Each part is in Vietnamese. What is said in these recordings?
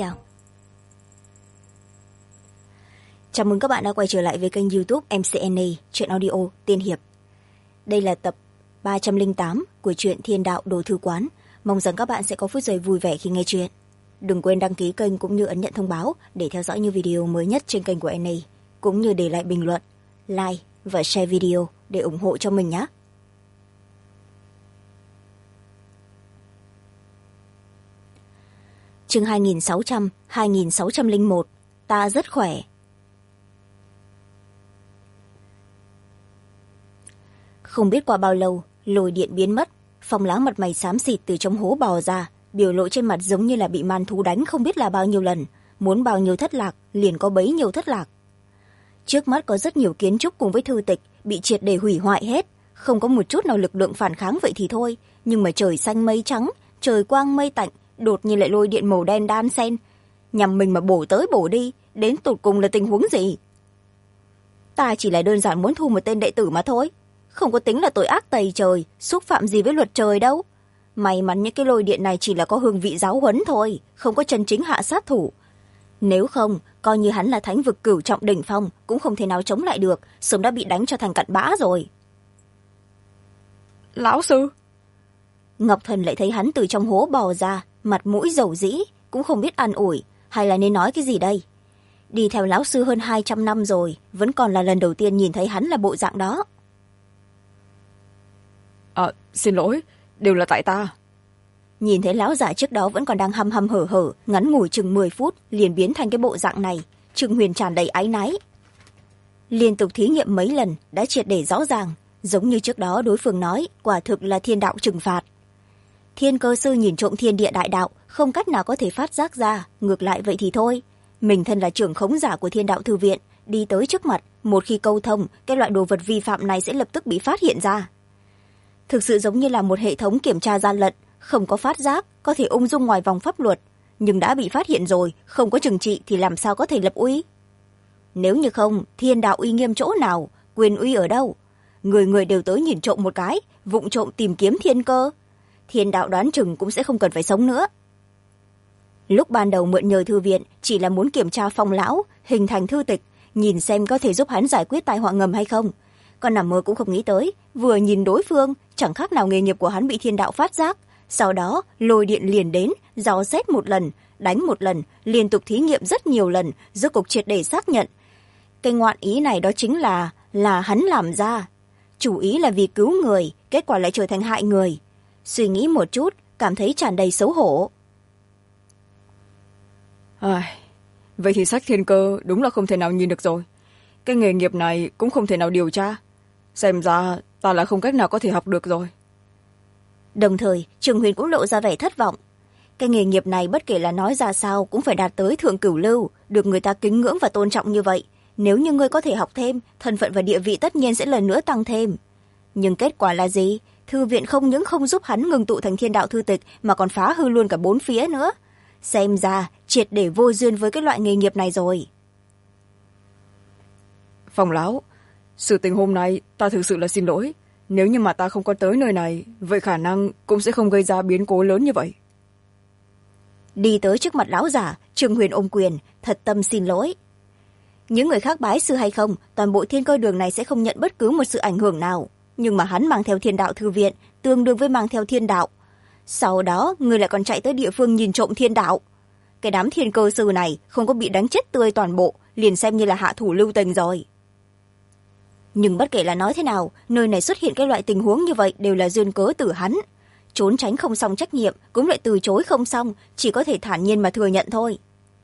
chào. Chào mừng các bạn đã quay trở lại với kênh YouTube MCNA Truyện Audio Tiên Hiệp. Đây là tập 308 của truyện Thiên Đạo Đồ Thư Quán. Mong rằng các bạn sẽ có phút giây vui vẻ khi nghe chuyện. Đừng quên đăng ký kênh cũng như ấn nhận thông báo để theo dõi những video mới nhất trên kênh của NA, cũng như để lại bình luận, like và share video để ủng hộ cho mình nhé. Chương 2601, ta rất khỏe. Không biết qua bao lâu, lồi điện biến mất, Phong Lão mặt mày xám xịt từ trong hố bò ra, biểu lộ trên mặt giống như là bị man thú đánh không biết là bao nhiêu lần, muốn bao nhiêu thất lạc liền có bấy nhiêu thất lạc. Trước mắt có rất nhiều kiến trúc cùng với thư tịch bị triệt để hủy hoại hết, không có một chút nào lực lượng phản kháng vậy thì thôi, nhưng mà trời xanh mây trắng, trời quang mây tạnh, đột nhiên lại lôi điện màu đen đan xen, nhằm mình mà bổ tới bổ đi, đến tụt cùng là tình huống gì? Ta chỉ là đơn giản muốn thu một tên đệ tử mà thôi, không có tính là tội ác tày trời, xúc phạm gì với luật trời đâu. May mắn những cái lôi điện này chỉ là có hương vị giáo huấn thôi, không có chân chính hạ sát thủ. Nếu không, coi như hắn là thánh vực cửu trọng đỉnh phong, cũng không thể nào chống lại được, sớm đã bị đánh cho thành cặn bã rồi. Lão sư! Ngọc Thần lại thấy hắn từ trong hố bò ra, mặt mũi dầu dĩ, cũng không biết an ủi, hay là nên nói cái gì đây. Đi theo lão sư hơn 200 năm rồi, vẫn còn là lần đầu tiên nhìn thấy hắn là bộ dạng đó. Xin lỗi, đều là tại ta. Nhìn thấy lão già trước đó vẫn còn đang hăm hăm hở hở, ngắn ngủi chừng 10 phút liền biến thành cái bộ dạng này, Trương Huyền tràn đầy áy náy. Liên tục thí nghiệm mấy lần đã triệt để rõ ràng, giống như trước đó đối phương nói, quả thực là thiên đạo trừng phạt. Thiên cơ sư nhìn trộm thiên địa đại đạo, không cách nào có thể phát giác ra, ngược lại vậy thì thôi. Mình thân là trưởng khống giả của thiên đạo thư viện, đi tới trước mặt, một khi câu thông, cái loại đồ vật vi phạm này sẽ lập tức bị phát hiện ra. Thực sự giống như là một hệ thống kiểm tra gian lận, không có phát giác, có thể ung dung ngoài vòng pháp luật, nhưng đã bị phát hiện rồi, không có trừng trị thì làm sao có thể lập uy. Nếu như không, thiên đạo uy nghiêm chỗ nào, quyền uy ở đâu? Người người đều tới nhìn trộm một cái, vụng trộm tìm kiếm thiên cơ. Thiên đạo đoán chừng cũng sẽ không cần phải sống nữa. Lúc ban đầu mượn nhờ thư viện chỉ là muốn kiểm tra Phong Lão, hình thành thư tịch, nhìn xem có thể giúp hắn giải quyết tai họa ngầm hay không. Còn nằm mơ cũng không nghĩ tới, vừa nhìn đối phương, chẳng khác nào nghề nghiệp của hắn bị thiên đạo phát giác. Sau đó, lôi điện liền đến, dò xét một lần, đánh một lần, liên tục thí nghiệm rất nhiều lần, rốt cục triệt để xác nhận. Cái ngoạn ý này đó chính là hắn làm ra. Chủ ý là vì cứu người, kết quả lại trở thành hại người. Suy nghĩ một chút, cảm thấy tràn đầy xấu hổ. Vậy thì sách thiên cơ đúng là không thể nào nhìn được rồi. Cái nghề nghiệp này cũng không thể nào điều tra. Xem ra ta là không cách nào có thể học được rồi. Đồng thời, Trường Huyền cũng lộ ra vẻ thất vọng. Cái nghề nghiệp này bất kể là nói ra sao cũng phải đạt tới thượng cửu lưu, được người ta kính ngưỡng và tôn trọng như vậy. Nếu như ngươi có thể học thêm, thân phận và địa vị tất nhiên sẽ lần nữa tăng thêm. Nhưng kết quả là gì? Thư viện không những không giúp hắn ngừng tụ thành thiên đạo thư tịch mà còn phá hư luôn cả bốn phía nữa. Xem ra triệt để vô duyên với cái loại nghề nghiệp này rồi. Phong Lão, sự tình hôm nay ta thực sự là xin lỗi. Nếu như mà ta không có tới nơi này, vậy khả năng cũng sẽ không gây ra biến cố lớn như vậy. Đi tới trước mặt lão giả, Trương Huyền ôm quyền, thật tâm xin lỗi. Những người khác bái sư hay không, toàn bộ thiên cơ đường này sẽ không nhận bất cứ một sự ảnh hưởng nào. Nhưng mà hắn mang theo thiên đạo thư viện, tương đương với mang theo thiên đạo. Sau đó, người lại còn chạy tới địa phương nhìn trộm thiên đạo. Cái đám thiên cơ sư này không có bị đánh chết tươi toàn bộ, liền xem như là hạ thủ lưu tình rồi. Nhưng bất kể là nói thế nào, nơi này xuất hiện cái loại tình huống như vậy đều là duyên cớ từ hắn. Trốn tránh không xong trách nhiệm, cũng lại từ chối không xong, chỉ có thể thản nhiên mà thừa nhận thôi.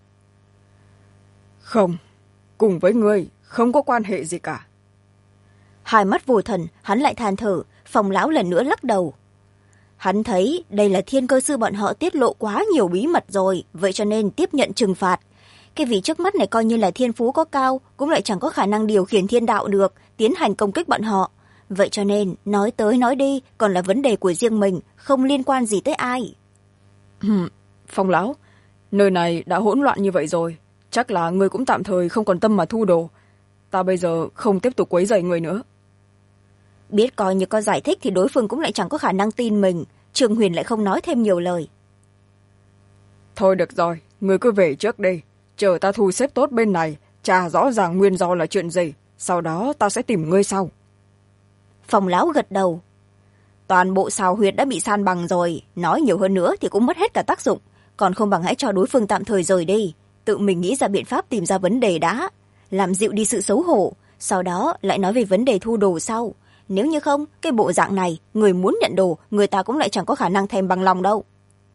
Không, cùng với ngươi không có quan hệ gì cả. Hai mắt vô thần, hắn lại than thở, Phong Lão lần nữa lắc đầu. Hắn thấy đây là thiên cơ sư bọn họ tiết lộ quá nhiều bí mật rồi, vậy cho nên tiếp nhận trừng phạt. Cái vị trước mắt này coi như là thiên phú có cao, cũng lại chẳng có khả năng điều khiển thiên đạo được, tiến hành công kích bọn họ. Vậy cho nên, nói tới nói đi, còn là vấn đề của riêng mình, không liên quan gì tới ai. Phong Lão, nơi này đã hỗn loạn như vậy rồi, chắc là ngươi cũng tạm thời không còn tâm mà thu đồ. Ta bây giờ không tiếp tục quấy rầy người nữa. Biết coi như có giải thích thì đối phương cũng lại chẳng có khả năng tin mình, Trường Huyền lại không nói thêm nhiều lời. Thôi được rồi, người cứ về trước đi, chờ ta thu xếp tốt bên này, tra rõ ràng nguyên do là chuyện gì, sau đó ta sẽ tìm ngươi sau. Phòng lão gật đầu. Toàn bộ xào huyệt đã bị san bằng rồi, nói nhiều hơn nữa thì cũng mất hết cả tác dụng, còn không bằng hãy cho đối phương tạm thời rời đi, tự mình nghĩ ra biện pháp tìm ra vấn đề đã, làm dịu đi sự xấu hổ, sau đó lại nói về vấn đề thu đồ sau. Nếu như không, cái bộ dạng này, người muốn nhận đồ, người ta cũng lại chẳng có khả năng thèm bằng lòng đâu.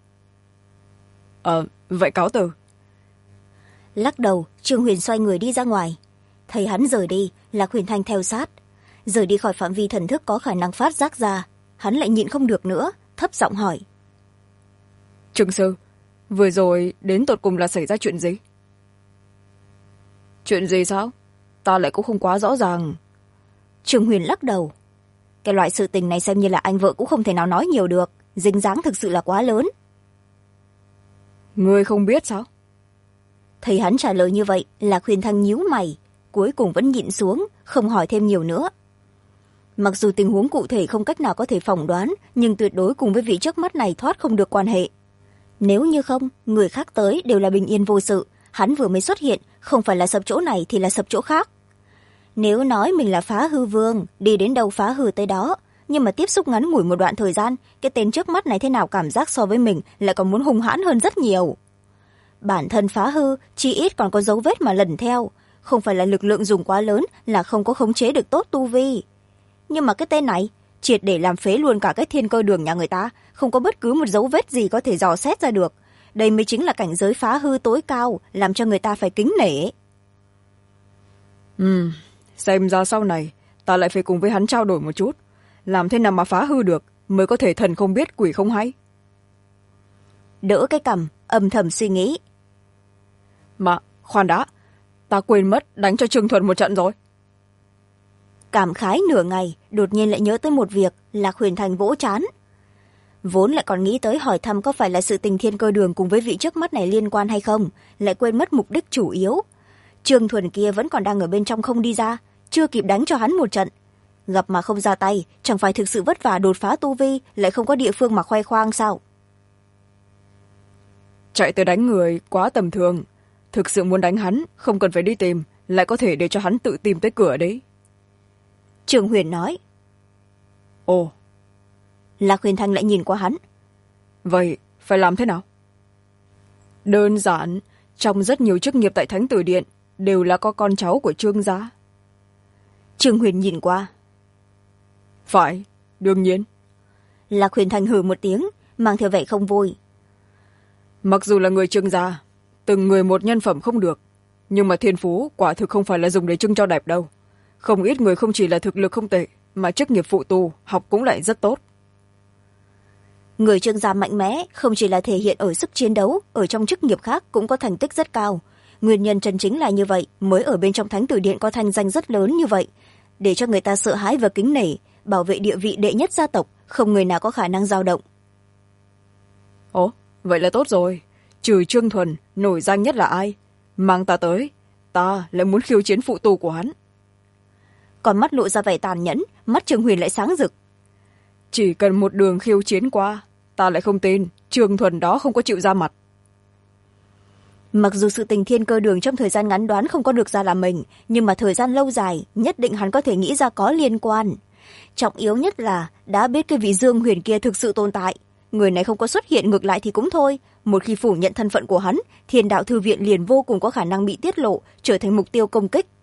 Vậy cáo từ. Lắc đầu, Trương Huyền xoay người đi ra ngoài. Thấy hắn rời đi, Lạc Huyền Thanh theo sát. Rời đi khỏi phạm vi thần thức có khả năng phát giác ra, hắn lại nhịn không được nữa, thấp giọng hỏi. Trương sư, vừa rồi đến tột cùng là xảy ra chuyện gì? Chuyện gì sao? Ta lại cũng không quá rõ ràng. Trương Huyền lắc đầu. Cái loại sự tình này xem như là anh vợ cũng không thể nào nói nhiều được, dính dáng thực sự là quá lớn. Ngươi không biết sao? Thấy hắn trả lời như vậy, Lạc Huyền Thanh nhíu mày, cuối cùng vẫn nhịn xuống, không hỏi thêm nhiều nữa. Mặc dù tình huống cụ thể không cách nào có thể phỏng đoán, nhưng tuyệt đối cùng với vị trước mắt này thoát không được quan hệ. Nếu như không, người khác tới đều là bình yên vô sự, hắn vừa mới xuất hiện, không phải là sập chỗ này thì là sập chỗ khác. Nếu nói mình là phá hư vương, đi đến đâu phá hư tới đó, nhưng mà tiếp xúc ngắn ngủi một đoạn thời gian, cái tên trước mắt này thế nào cảm giác so với mình lại còn muốn hung hãn hơn rất nhiều. Bản thân phá hư, chỉ ít còn có dấu vết mà lần theo, không phải là lực lượng dùng quá lớn là không có khống chế được tốt tu vi. Nhưng mà cái tên này, triệt để làm phế luôn cả cái thiên cơ đường nhà người ta, không có bất cứ một dấu vết gì có thể dò xét ra được. Đây mới chính là cảnh giới phá hư tối cao, làm cho người ta phải kính nể. Xem ra sau này, ta lại phải cùng với hắn trao đổi một chút. Làm thế nào mà phá hư được, mới có thể thần không biết quỷ không hay. Đỡ cái cằm, âm thầm suy nghĩ. Mà, khoan đã, ta quên mất đánh cho Trương Thuần một trận rồi. Cảm khái nửa ngày, đột nhiên lại nhớ tới một việc, Lạc Huyền Thành vỗ trán. Vốn lại còn nghĩ tới hỏi thăm có phải là sự tình thiên cơ đường cùng với vị trước mắt này liên quan hay không, lại quên mất mục đích chủ yếu. Trương Thuần kia vẫn còn đang ở bên trong không đi ra, chưa kịp đánh cho hắn một trận. Gặp mà không ra tay, chẳng phải thực sự vất vả đột phá tu vi, lại không có địa phương mà khoe khoang sao? Chạy tới đánh người quá tầm thường, thực sự muốn đánh hắn, không cần phải đi tìm, lại có thể để cho hắn tự tìm tới cửa đấy. Trương Huyền nói. Ồ. Lạc Huyền Thanh lại nhìn qua hắn. Vậy, phải làm thế nào? Đơn giản, trong rất nhiều chức nghiệp tại Thánh Tử Điện, đều là có con cháu của Trương gia. Trương Huyền nhìn qua. Phải, đương nhiên. Lạc Huyền Thanh hừ một tiếng, mang theo vẻ không vui. Mặc dù là người Trương gia, từng người một nhân phẩm không được, nhưng mà thiên phú quả thực không phải là dùng để trưng cho đẹp đâu. Không ít người không chỉ là thực lực không tệ, mà chức nghiệp phụ tu, học cũng lại rất tốt. Người Trương gia mạnh mẽ không chỉ là thể hiện ở sức chiến đấu, ở trong chức nghiệp khác cũng có thành tích rất cao. Nguyên nhân chân chính là như vậy, mới ở bên trong Thánh Tử Điện có thanh danh rất lớn như vậy, để cho người ta sợ hãi và kính nể, bảo vệ địa vị đệ nhất gia tộc, không người nào có khả năng dao động. Ồ, vậy là tốt rồi. Trừ Trương Thuần, nổi danh nhất là ai? Mang ta tới, ta lại muốn khiêu chiến phụ tu của hắn. Còn mắt lộ ra vẻ tàn nhẫn, mắt Trương Huyền lại sáng rực. Chỉ cần một đường khiêu chiến qua, ta lại không tin Trương Thuần đó không có chịu ra mặt. Mặc dù sự tình thiên cơ đường trong thời gian ngắn đoán không có được ra là mình, nhưng mà thời gian lâu dài nhất định hắn có thể nghĩ ra có liên quan. Trọng yếu nhất là đã biết cái vị Dương Huyền kia thực sự tồn tại. Người này không có xuất hiện ngược lại thì cũng thôi. Một khi phủ nhận thân phận của hắn, Thiên Đạo Thư Viện liền vô cùng có khả năng bị tiết lộ, trở thành mục tiêu công kích.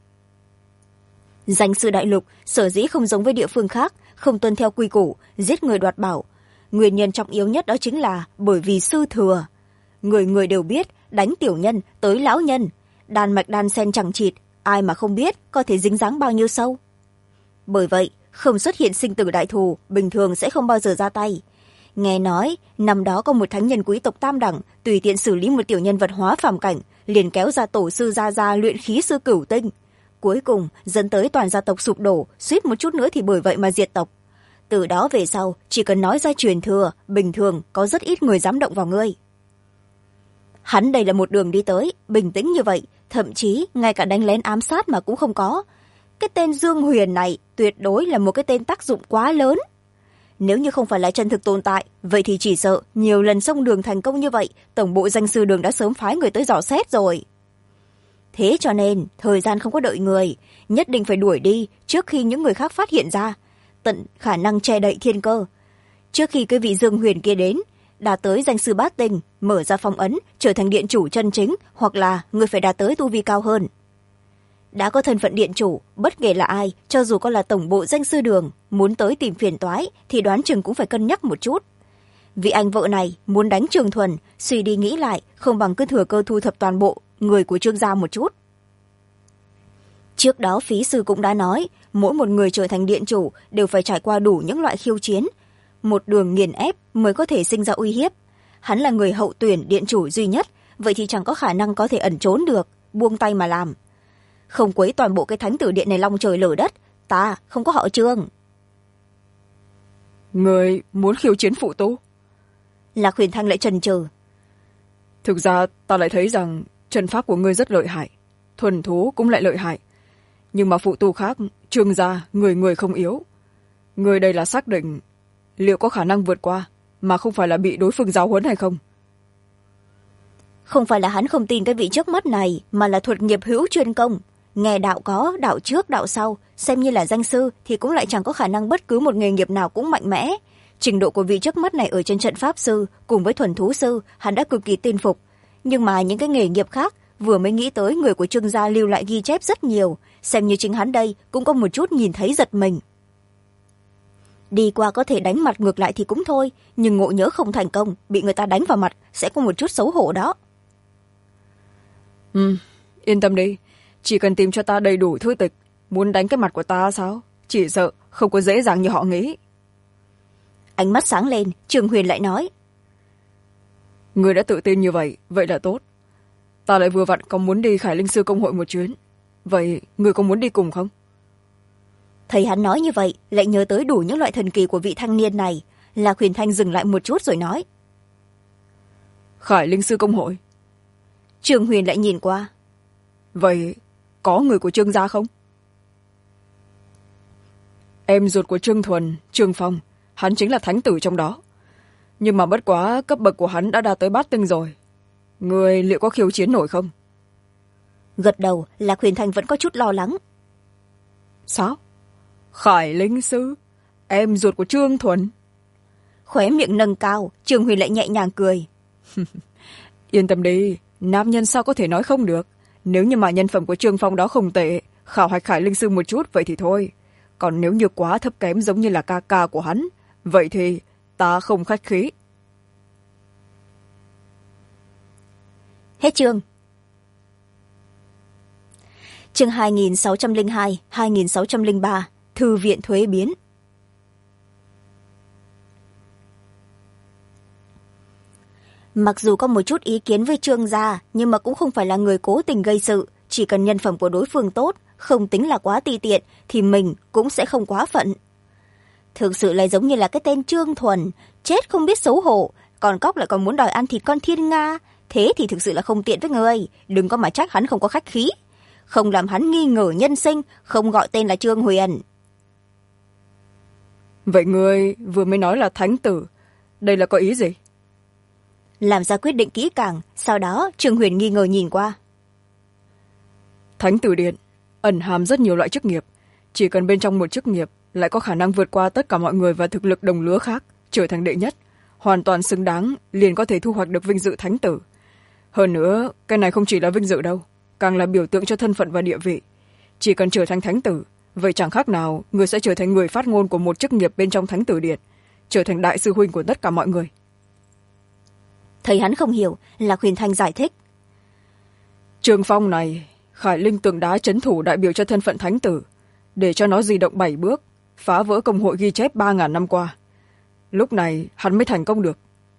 Danh sư đại lục sở dĩ không giống với địa phương khác, không tuân theo quy củ, giết người đoạt bảo. Nguyên nhân trọng yếu nhất đó chính là bởi vì sư thừa. Người người đều biết, đánh tiểu nhân tới lão nhân, đan mạch đan sen chẳng chịt, ai mà không biết có thể dính dáng bao nhiêu sâu. Bởi vậy, không xuất hiện sinh tử đại thù, bình thường sẽ không bao giờ ra tay. Nghe nói, năm đó có một thánh nhân quý tộc tam đẳng, tùy tiện xử lý một tiểu nhân vật hóa phàm cảnh, liền kéo ra tổ sư gia luyện khí sư cửu tinh. Cuối cùng, dẫn tới toàn gia tộc sụp đổ, suýt một chút nữa thì bởi vậy mà diệt tộc. Từ đó về sau, chỉ cần nói ra truyền thừa, bình thường có rất ít người dám động vào ngươi. Hắn đây là một đường đi tới, bình tĩnh như vậy, thậm chí ngay cả đánh lén ám sát mà cũng không có. Cái tên Dương Huyền này tuyệt đối là một cái tên tác dụng quá lớn. nếu như không phải là chân thực tồn tại, vậy thì chỉ sợ nhiều lần xông đường thành công như vậy, tổng bộ danh sư đường đã sớm phái người tới dò xét rồi. Thế cho nên thời gian không có đợi người, nhất định phải đuổi đi trước khi những người khác phát hiện ra, tận khả năng che đậy thiên cơ. Trước khi cái vị Dương Huyền kia đến, đạt tới danh sư bát tinh, mở ra phong ấn, trở thành điện chủ chân chính, hoặc là người phải đạt tới tu vi cao hơn. Đã có thân phận điện chủ, bất kể là ai, cho dù có là tổng bộ danh sư đường, muốn tới tìm phiền toái thì đoán chừng cũng phải cân nhắc một chút. Vị anh vợ này muốn đánh Trương Thuần, suy đi nghĩ lại, không bằng cứ thừa cơ thu thập toàn bộ người của Trương gia một chút. Trước đó phí sư cũng đã nói, mỗi một người trở thành điện chủ đều phải trải qua đủ những loại khiêu chiến, một đường nghiền ép mới có thể sinh ra uy hiếp. Hắn là người hậu tuyển điện chủ duy nhất, vậy thì chẳng có khả năng có thể ẩn trốn được, buông tay mà làm. Không quấy toàn bộ cái thánh tử điện này long trời lở đất, ta không có họ Trương. Người muốn khiêu chiến phụ tu? Lạc Huyền Thanh lại chần chừ. Thực ra ta lại thấy rằng trận pháp của ngươi rất lợi hại, thuần thú cũng lại lợi hại, nhưng mà phụ tu khác, Trương gia người người không yếu. Người đây là xác định liệu có khả năng vượt qua mà không phải là bị đối phương giáo huấn hay không? Không phải là hắn không tin cái vị trước mắt này, mà là thuật nghiệp hữu chuyên công. Nghe đạo có, đạo trước, đạo sau, xem như là danh sư thì cũng lại chẳng có khả năng bất cứ một nghề nghiệp nào cũng mạnh mẽ. Trình độ của vị trước mắt này ở trên trận pháp sư cùng với thuần thú sư, hắn đã cực kỳ tin phục. Nhưng mà những cái nghề nghiệp khác, vừa mới nghĩ tới người của Trương gia lưu lại ghi chép rất nhiều, xem như chính hắn đây cũng có một chút nhìn thấy giật mình. Đi qua có thể đánh mặt ngược lại thì cũng thôi, nhưng ngộ nhỡ không thành công, bị người ta đánh vào mặt sẽ có một chút xấu hổ đó. Yên tâm đi, chỉ cần tìm cho ta đầy đủ thư tịch, muốn đánh cái mặt của ta sao? Chỉ sợ không có dễ dàng như họ nghĩ. Ánh mắt sáng lên, Trường Huyền lại nói. Người đã tự tin như vậy, vậy là tốt. Ta lại vừa vặn có muốn đi Khải Linh Sư Công hội một chuyến. Vậy người có muốn đi cùng không? Thấy hắn nói như vậy, lại nhớ tới đủ những loại thần kỳ của vị thanh niên này. Lạc Huyền Thanh dừng lại một chút rồi nói. Khải Linh Sư Công hội? Trường Huyền lại nhìn qua. Vậy có người của Trương gia không? Em ruột của Trương Thuần, Trương Phong, hắn chính là thánh tử trong đó. Nhưng mà bất quá cấp bậc của hắn đã đạt tới bát tinh rồi. Người liệu có khiêu chiến nổi không? Gật đầu, Lạc Huyền Thanh vẫn có chút lo lắng. Sao? Khải Linh Sư? Em ruột của Trương Thuần? Khóe miệng nâng cao, Trường Huyền lại nhẹ nhàng cười. Yên tâm đi, nam nhân sao có thể nói không được. Nếu như mà nhân phẩm của Trương Phong đó không tệ, khảo hạch Khải Linh Sư một chút vậy thì thôi. Còn nếu như quá thấp kém giống như là ca ca của hắn, vậy thì ta không khách khí. Hết chương. Chương 2602, 2603, Thư viện thuế biến. Mặc dù có một chút ý kiến với Trương gia, nhưng mà cũng không phải là người cố tình gây sự, chỉ cần nhân phẩm của đối phương tốt, không tính là quá ti tiện, thì mình cũng sẽ không quá phận. Thực sự là giống như là cái tên Trương Thuần, chết không biết xấu hổ, còn cóc lại còn muốn đòi ăn thịt con thiên nga, thế thì thực sự là không tiện với người, đừng có mà trách hắn không có khách khí. Không làm hắn nghi ngờ nhân sinh, không gọi tên là Trương Huyền. Vậy ngươi vừa mới nói là thánh tử, đây là có ý gì? Làm ra quyết định kỹ càng, sau đó Trương Huyền nghi ngờ nhìn qua. Thánh tử điện ẩn hàm rất nhiều loại chức nghiệp, chỉ cần bên trong một chức nghiệp lại có khả năng vượt qua tất cả mọi người và thực lực đồng lứa khác, trở thành đệ nhất, hoàn toàn xứng đáng, liền có thể thu hoạch được vinh dự thánh tử. Hơn nữa, cái này không chỉ là vinh dự đâu, càng là biểu tượng cho thân phận và địa vị. Chỉ cần trở thành thánh tử, vậy chẳng khác nào người sẽ trở thành người phát ngôn của một chức nghiệp bên trong thánh tử điện, trở thành đại sư huynh của tất cả mọi người. Thấy hắn không hiểu, Lạc Huyền Thanh giải thích. Trương Phong này, Khải Linh tượng đá trấn thủ đại biểu cho thân phận thánh tử, để cho nó di động 7 bước, phá vỡ công hội ghi chép 3.000 năm qua. Lúc này hắn mới thành công được.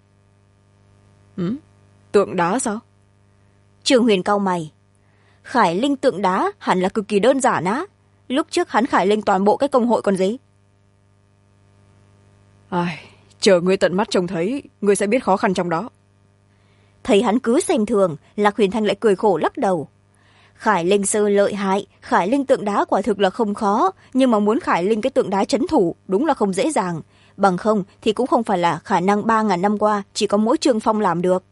Tượng đá sao? Trương Huyền cau mày. Khải Linh tượng đá hẳn là cực kỳ đơn giản á. Lúc trước hắn Khải Linh toàn bộ cái công hội còn gì. Chờ ngươi tận mắt trông thấy, ngươi sẽ biết khó khăn trong đó. Thấy hắn cứ xem thường, Lạc Huyền Thanh lại cười khổ lắc đầu. Khải Linh sư lợi hại, Khải Linh tượng đá quả thực là không khó, nhưng mà muốn Khải Linh cái tượng đá trấn thủ đúng là không dễ dàng. bằng không thì cũng không phải là khả năng 3.000 năm qua chỉ có mỗi Trương Phong làm được.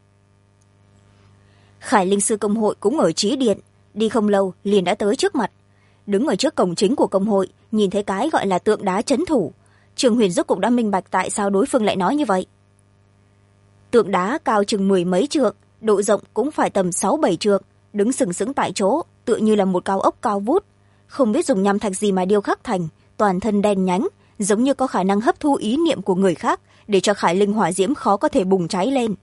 Khải Linh Sư Công hội cũng ở Trí Điện, đi không lâu liền đã tới trước mặt. Đứng ở trước cổng chính của công hội, nhìn thấy cái gọi là tượng đá trấn thủ, Trương Huyền rốt cục đã minh bạch tại sao đối phương lại nói như vậy. Tượng đá cao chừng 10 mấy trượng, độ rộng cũng phải tầm 6-7 trượng, đứng sừng sững tại chỗ, tựa như là một cao ốc cao vút, không biết dùng nham thạch gì mà điêu khắc thành, toàn thân đen nhánh, giống như có khả năng hấp thu ý niệm của người khác, để cho Khải Linh hỏa diễm khó có thể bùng cháy lên.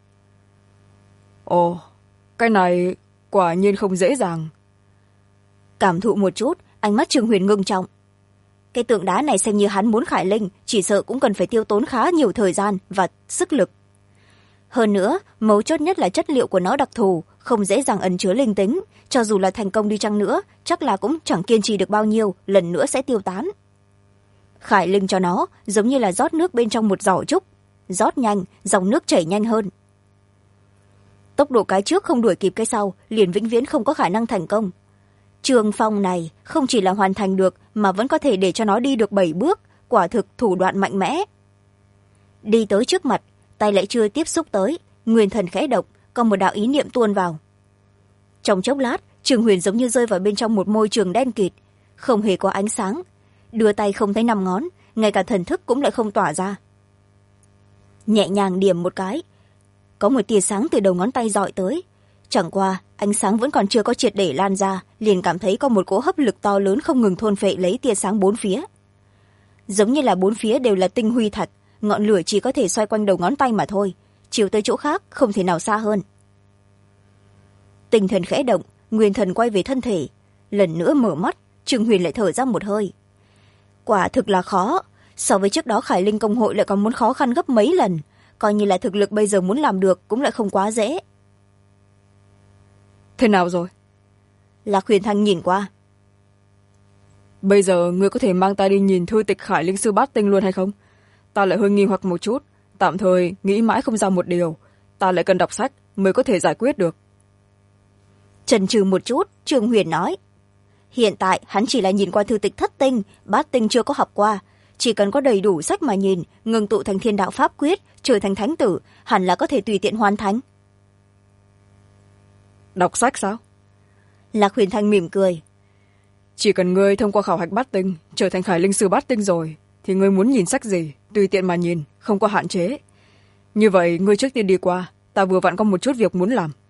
Ồ, cái này quả nhiên không dễ dàng. Cảm thụ một chút, ánh mắt Trương Huyền ngưng trọng. Cái tượng đá này xem như hắn muốn Khải Linh, chỉ sợ cũng cần phải tiêu tốn khá nhiều thời gian và sức lực. Hơn nữa, mấu chốt nhất là chất liệu của nó đặc thù, không dễ dàng ẩn chứa linh tính, cho dù là thành công đi chăng nữa, chắc là cũng chẳng kiên trì được bao nhiêu, lần nữa sẽ tiêu tán. Khải Linh cho nó giống như là rót nước bên trong một giỏ trúc, rót nhanh, dòng nước chảy nhanh hơn. Tốc độ cái trước không đuổi kịp cái sau, liền vĩnh viễn không có khả năng thành công. Trương Phong này không chỉ là hoàn thành được mà vẫn có thể để cho nó đi được 7 bước, quả thực thủ đoạn mạnh mẽ. Đi tới trước mặt, tay lại chưa tiếp xúc tới, nguyên thần khẽ động, có một đạo ý niệm tuôn vào. Trong chốc lát, Trương Huyền giống như rơi vào bên trong một môi trường đen kịt, không hề có ánh sáng, đưa tay không thấy 5 ngón, ngay cả thần thức cũng lại không tỏa ra. Nhẹ nhàng điểm một cái, có một tia sáng từ đầu ngón tay dọi tới, chẳng qua ánh sáng vẫn còn chưa có triệt để lan ra, liền cảm thấy có một cỗ hấp lực to lớn không ngừng thôn phệ lấy tia sáng bốn phía, giống như là bốn phía đều là tinh huy thạch, ngọn lửa chỉ có thể xoay quanh đầu ngón tay mà thôi, chiếu tới chỗ khác không thể nào xa hơn. Tinh thần khẽ động, nguyên thần quay về thân thể, lần nữa mở mắt, Trương Huyền lại thở ra một hơi. Quả thực là khó, so với trước đó Khải Linh công hội lại còn muốn khó khăn gấp mấy lần, coi như là thực lực bây giờ muốn làm được cũng lại không quá dễ. Thế nào rồi? Lạc Huyền Thanh nhìn qua. Bây giờ ngươi có thể mang ta đi nhìn thư tịch Khải Linh Sư Bát Tinh luôn hay không? Ta lại hơi nghi hoặc một chút, tạm thời nghĩ mãi không ra một điều, ta lại cần đọc sách mới có thể giải quyết được. Chần chừ một chút, Trương Huyền nói. Hiện tại hắn chỉ là nhìn qua thư tịch Thất Tinh, Bát Tinh chưa có học qua, chỉ cần có đầy đủ sách mà nhìn, ngưng tụ thành thiên đạo pháp quyết, trở thành thánh tử, hẳn là có thể tùy tiện hoàn thành. Đọc sách sao? Lạc Huyền Thanh mỉm cười. Chỉ cần ngươi thông qua khảo hạch Bát Tinh, trở thành Khải Linh Sư Bát Tinh rồi, thì ngươi muốn nhìn sách gì, tùy tiện mà nhìn, không có hạn chế. Như vậy, ngươi trước tiên đi qua, ta vừa vặn có một chút việc muốn làm.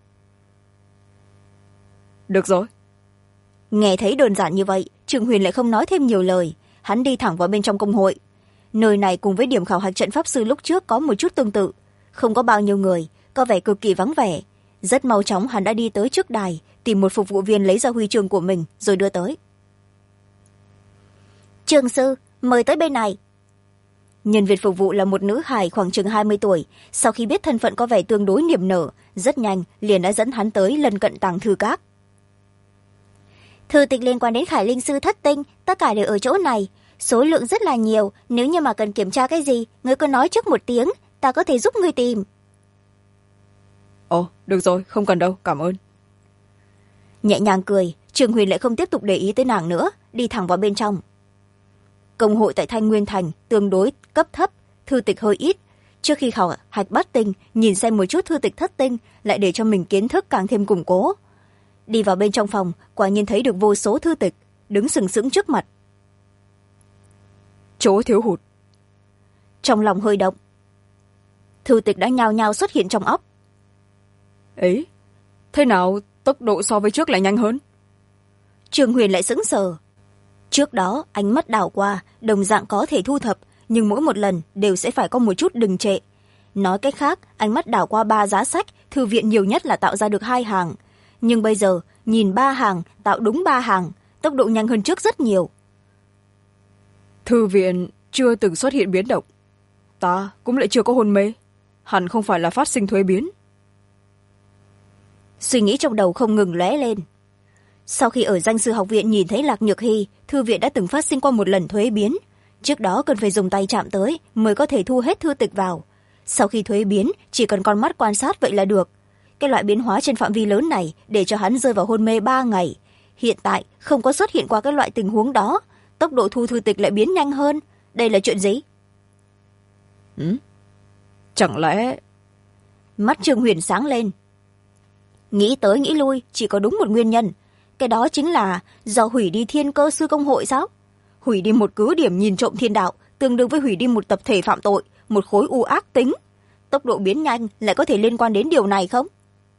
Được rồi. Nghe thấy đơn giản như vậy, Trương Huyền lại không nói thêm nhiều lời, hắn đi thẳng vào bên trong công hội. Nơi này cùng với điểm khảo hạch trận pháp sư lúc trước có một chút tương tự, không có bao nhiêu người, có vẻ cực kỳ vắng vẻ. Rất mau chóng hắn đã đi tới trước đài, tìm một phục vụ viên lấy ra huy chương của mình rồi đưa tới. Trường sư, mời tới bên này. Nhân viên phục vụ là một nữ hài khoảng chừng 20 tuổi, sau khi biết thân phận có vẻ tương đối niềm nở, rất nhanh liền đã dẫn hắn tới lân cận tàng thư các. Thư tịch liên quan đến Khải Linh Sư Thất Tinh, tất cả đều ở chỗ này, số lượng rất là nhiều, nếu như mà cần kiểm tra cái gì, ngươi cứ nói trước một tiếng, ta có thể giúp ngươi tìm. Ồ, được rồi, không cần đâu, cảm ơn. Nhẹ nhàng cười, Trương Huyền lại không tiếp tục để ý tới nàng nữa, đi thẳng vào bên trong. Công hội tại Thanh Nguyên Thành tương đối cấp thấp, thư tịch hơi ít. Trước khi khảo hạch Bát Tinh, nhìn xem một chút thư tịch Thất Tinh, lại để cho mình kiến thức càng thêm củng cố. Đi vào bên trong phòng, quả nhiên thấy được vô số thư tịch, đứng sừng sững trước mặt. Chỗ thiếu hụt. Trong lòng hơi động. Thư tịch đã nhao nhao xuất hiện trong óc. Ấy, thế nào tốc độ so với trước lại nhanh hơn? Trương Huyền lại sững sờ. Trước đó ánh mắt đảo qua, đồng dạng có thể thu thập, nhưng mỗi một lần đều sẽ phải có một chút đình trệ. Nói cách khác, ánh mắt đảo qua 3 giá sách, thư viện nhiều nhất là tạo ra được 2 hàng. Nhưng bây giờ, nhìn 3 hàng, tạo đúng 3 hàng, tốc độ nhanh hơn trước rất nhiều. Thư viện chưa từng xuất hiện biến động. Ta cũng lại chưa có hôn mê. Hẳn không phải là phát sinh thuế biến. Suy nghĩ trong đầu không ngừng lóe lên. Sau khi ở danh sư học viện nhìn thấy Lạc Nhược Hy, thư viện đã từng phát sinh qua một lần thuế biến. Trước đó cần phải dùng tay chạm tới mới có thể thu hết thư tịch vào. Sau khi thuế biến, chỉ cần con mắt quan sát vậy là được. Cái loại biến hóa trên phạm vi lớn này để cho hắn rơi vào hôn mê 3 ngày. Hiện tại không có xuất hiện qua cái loại tình huống đó, tốc độ thu thư tịch lại biến nhanh hơn. Đây là chuyện gì? Chẳng lẽ... Mắt Trương Huyền sáng lên. Nghĩ tới nghĩ lui chỉ có đúng một nguyên nhân. Cái đó chính là do hủy đi Thiên Cơ Sư Công Hội sao? Hủy đi một cứ điểm nhìn trộm thiên đạo tương đương với hủy đi một tập thể phạm tội, một khối u ác tính. Tốc độ biến nhanh lại có thể liên quan đến điều này không?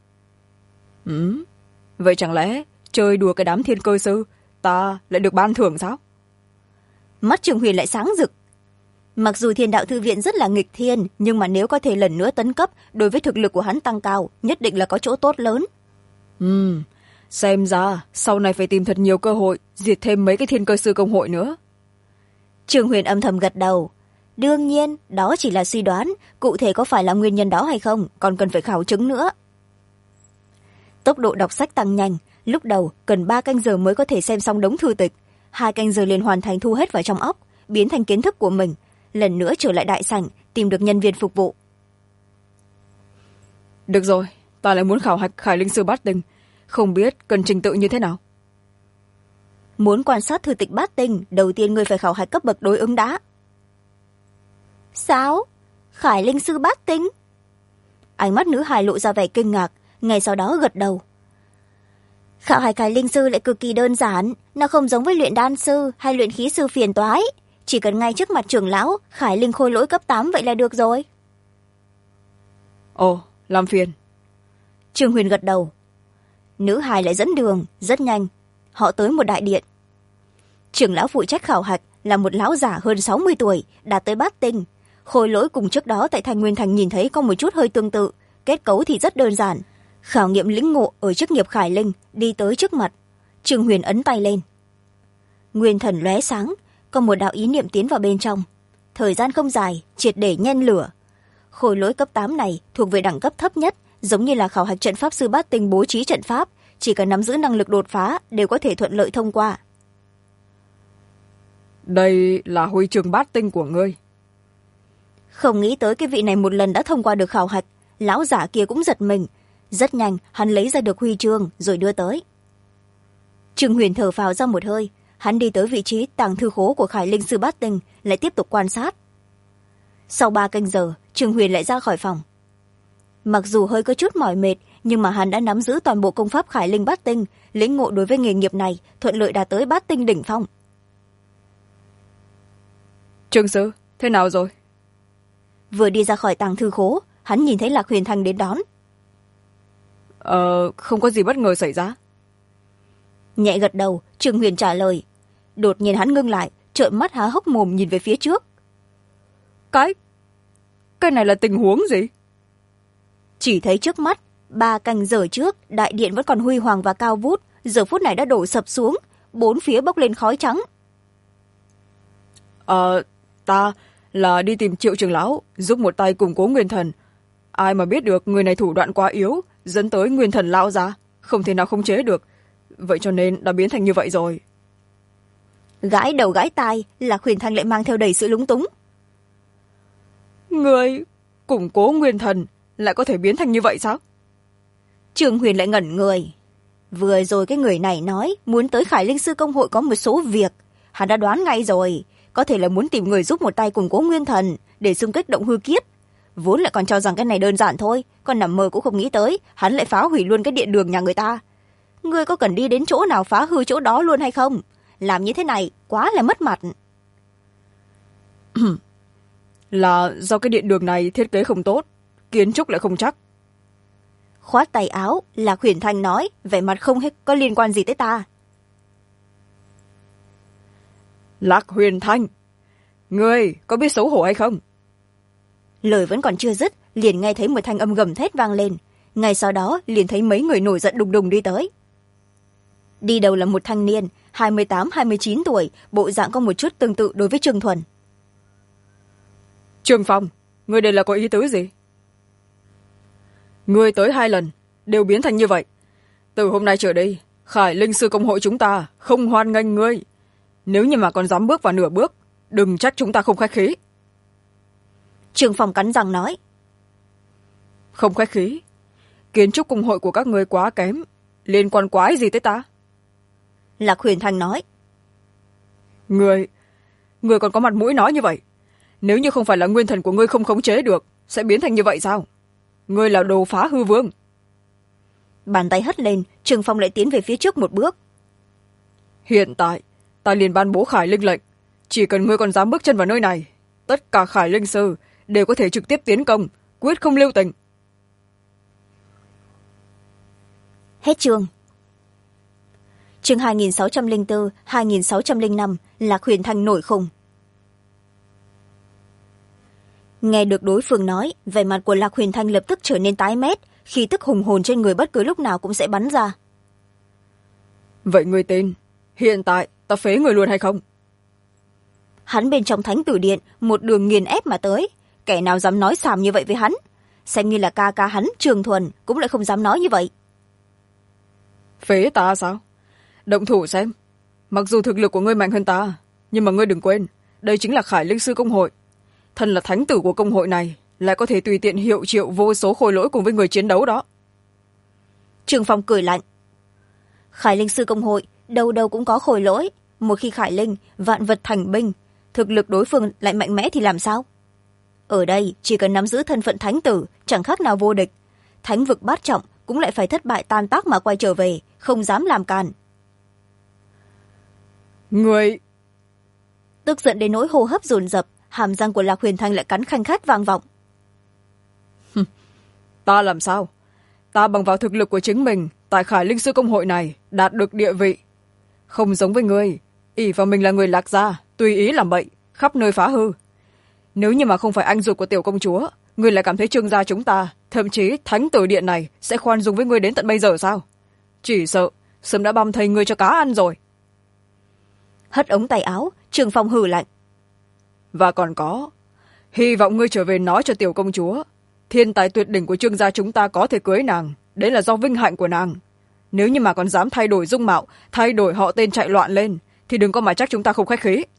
Vậy chẳng lẽ chơi đùa cái đám Thiên Cơ Sư ta lại được ban thưởng sao? Mắt Trương Huyền lại sáng rực. Mặc dù Thiên Đạo Thư Viện rất là nghịch thiên, nhưng mà nếu có thể lần nữa tấn cấp, đối với thực lực của hắn tăng cao, nhất định là có chỗ tốt lớn. Xem ra sau này phải tìm thật nhiều cơ hội diệt thêm mấy cái Thiên Cơ Sư Công Hội nữa. Trương Huyền âm thầm gật đầu. Đương nhiên đó chỉ là suy đoán, cụ thể có phải là nguyên nhân đó hay không còn cần phải khảo chứng nữa. Tốc độ đọc sách tăng nhanh, lúc đầu cần 3 canh giờ mới có thể xem xong đống thư tịch, 2 canh giờ liền hoàn thành thu hết vào trong óc, biến thành kiến thức của mình, lần nữa trở lại đại sảnh tìm được nhân viên phục vụ. Được rồi, ta lại muốn khảo hạch Khải Linh Sư Bát Tinh, không biết cần trình tự như thế nào. Muốn quan sát thư tịch Bát Tinh, đầu tiên ngươi phải khảo hạch cấp bậc đối ứng đã. Sao? Khải Linh Sư Bát Tinh? Ánh mắt nữ hài lộ ra vẻ kinh ngạc, ngay sau đó gật đầu. Khảo hạch Khải Linh Sư lại cực kỳ đơn giản, nó không giống với luyện đan sư hay luyện khí sư phiền toái, chỉ cần ngay trước mặt trưởng lão Khải Linh Khôi Lỗi cấp 8 vậy là được rồi. Ồ, làm phiền. Trương Huyền gật đầu. Nữ hài lại dẫn đường rất nhanh, họ tới một đại điện. Trưởng lão phụ trách khảo hạch là một lão giả hơn 60 tuổi, đạt tới Bát Tinh. Khôi Lỗi cùng trước đó tại Thanh Nguyên Thành nhìn thấy có một chút hơi tương tự, kết cấu thì rất đơn giản. Khảo nghiệm lĩnh ngộ ở chức nghiệp Khải Linh đi tới trước mặt. Trương Huyền ấn tay lên. Nguyên thần lóe sáng, có một đạo ý niệm tiến vào bên trong. Thời gian không dài, triệt để nhen lửa. Khôi Lỗi cấp 8 này thuộc về đẳng cấp thấp nhất, giống như là khảo hạch trận pháp sư Bát Tinh bố trí trận pháp, chỉ cần nắm giữ năng lực đột phá đều có thể thuận lợi thông qua. Đây là huy chương Bát Tinh của ngươi. Không nghĩ tới cái vị này một lần đã thông qua được khảo hạch, lão giả kia cũng giật mình. Rất nhanh hắn lấy ra được huy chương rồi đưa tới. Trương Huyền thở phào ra một hơi, hắn đi tới vị trí tàng thư khố của Khải Linh Sư Bát Tinh, lại tiếp tục quan sát. Sau 3 canh giờ, Trương Huyền lại ra khỏi phòng. Mặc dù hơi có chút mỏi mệt, nhưng mà hắn đã nắm giữ toàn bộ công pháp Khải Linh Bát Tinh, lĩnh ngộ đối với nghề nghiệp này thuận lợi đạt tới Bát Tinh đỉnh phong. Trương sư, thế nào rồi? Vừa đi ra khỏi tàng thư khố, hắn nhìn thấy Lạc Huyền Thanh đến đón. Không có gì bất ngờ xảy ra. Nhẹ gật đầu, Trương Huyền trả lời. Đột nhiên hắn ngưng lại, trợn mắt há hốc mồm nhìn về phía trước. Cái này là tình huống gì? Chỉ thấy trước mắt, 3 canh giờ trước, đại điện vẫn còn huy hoàng và cao vút, giờ phút này đã đổ sập xuống, 4 phía bốc lên khói trắng. Ta là đi tìm Triệu trưởng lão, giúp một tay củng cố nguyên thần. Ai mà biết được người này thủ đoạn quá yếu, dẫn tới nguyên thần lão ra, không thể nào khống chế được. Vậy cho nên đã biến thành như vậy rồi. Gãi đầu gãi tai, Lạc Huyền Thanh lại mang theo đầy sự lúng túng. Người củng cố nguyên thần lại có thể biến thành như vậy sao? Trương Huyền lại ngẩn người. Vừa rồi cái người này nói muốn tới Khải Linh Sư Công Hội có một số việc, hắn đã đoán ngay rồi, có thể là muốn tìm người giúp một tay củng cố nguyên thần để xung kích động hư kiếp. Vốn lại còn cho rằng cái này đơn giản thôi, còn nằm mơ cũng không nghĩ tới hắn lại phá hủy luôn cái điện đường nhà người ta. Ngươi có cần đi đến chỗ nào phá hư chỗ đó luôn hay không? Làm như thế này quá là mất mặt. Là do cái điện đường này thiết kế không tốt, kiến trúc lại không chắc. Khoát tay áo, Lạc Huyền Thanh nói, vẻ mặt không hết có liên quan gì tới ta. Lạc Huyền Thanh, ngươi có biết xấu hổ hay không? Lời vẫn còn chưa dứt, liền nghe thấy một thanh âm gầm thét vang lên. Ngay sau đó liền thấy mấy người nổi giận đùng đùng đi tới. Đi đầu là một thanh niên 28-29 tuổi, bộ dạng có một chút tương tự đối với Trương Thuần. Trương Phong, ngươi đây là có ý tứ gì? Ngươi tới 2 lần đều biến thành như vậy, từ hôm nay trở đi Khải Linh Sư Công Hội chúng ta không hoan nghênh ngươi. Nếu như mà còn dám bước vào nửa bước, đừng trách chúng ta không khách khí. Trương Phong cắn răng nói. Không khách khí? Kiến trúc công hội của các ngươi quá kém, liên quan quái gì tới ta? Lạc Huyền Thanh nói. Ngươi còn có mặt mũi nói như vậy? nếu như không phải là nguyên thần của ngươi không khống chế được sẽ biến thành như vậy sao? Ngươi là đồ phá hư vương. Bàn tay hất lên, Trường Phong lại tiến về phía trước một bước. Hiện tại ta liền ban bố khải linh lệnh, chỉ cần ngươi còn dám bước chân vào nơi này, tất cả khải linh sư đều có thể trực tiếp tiến công, quyết không lưu tình. Hết chương. Chương 2604, 2605, Lạc Huyền Thanh nổi khùng. Nghe được đối phương nói, vẻ mặt của Lạc Huyền Thanh lập tức trở nên tái mét, khí tức hùng hồn trên người bất cứ lúc nào cũng sẽ bắn ra. Vậy ngươi tin hiện tại ta phế người luôn hay không? Hắn bên trong Thánh Tử Điện một đường nghiền ép mà tới, kẻ nào dám nói xàm như vậy với hắn, xem như là ca ca hắn Trường Thuần cũng lại không dám nói như vậy. Phế ta sao? Động thủ xem. Mặc dù thực lực của ngươi mạnh hơn ta, nhưng mà ngươi đừng quên, đây chính là Khải Linh Sư Công hội. Thân là thánh tử của công hội này, lại có thể tùy tiện hiệu triệu vô số khôi lỗi cùng với người chiến đấu đó. Trường Phong cười lạnh. Khải Linh Sư Công hội đâu đâu cũng có khôi lỗi, một khi Khải Linh vạn vật thành binh, thực lực đối phương lại mạnh mẽ thì làm sao? Ở đây chỉ cần nắm giữ thân phận thánh tử chẳng khác nào vô địch, thánh vực bát trọng cũng lại phải thất bại tan tác mà quay trở về, không dám làm càn. Người Tức giận đến nỗi hô hấp dồn dập, hàm răng của Lạc Huyền Thanh lại cắn khanh khát vang vọng. Ta làm sao? Ta bằng vào thực lực của chính mình tại Khải Linh Sư Công hội này đạt được địa vị, không giống với ngươi ỷ vào mình là người Lạc gia, tùy ý làm bậy, khắp nơi phá hư. Nếu như mà không phải anh ruột của tiểu công chúa, ngươi lại cảm thấy Trương gia chúng ta, thậm chí Thánh Tử Điện này sẽ khoan dung với ngươi đến tận bây giờ sao? Chỉ sợ sớm đã băm thây ngươi cho cá ăn rồi. Hất ống tay áo, Trường Phong hừ lạnh. Và còn có, hy vọng ngươi trở về nói cho tiểu công chúa, thiên tài tuyệt đỉnh của Trương gia chúng ta có thể cưới nàng, đấy là do vinh hạnh của nàng. Nếu như mà còn dám thay đổi dung mạo, thay đổi họ tên chạy loạn lên, thì đừng có mà trách chúng ta không khách khí.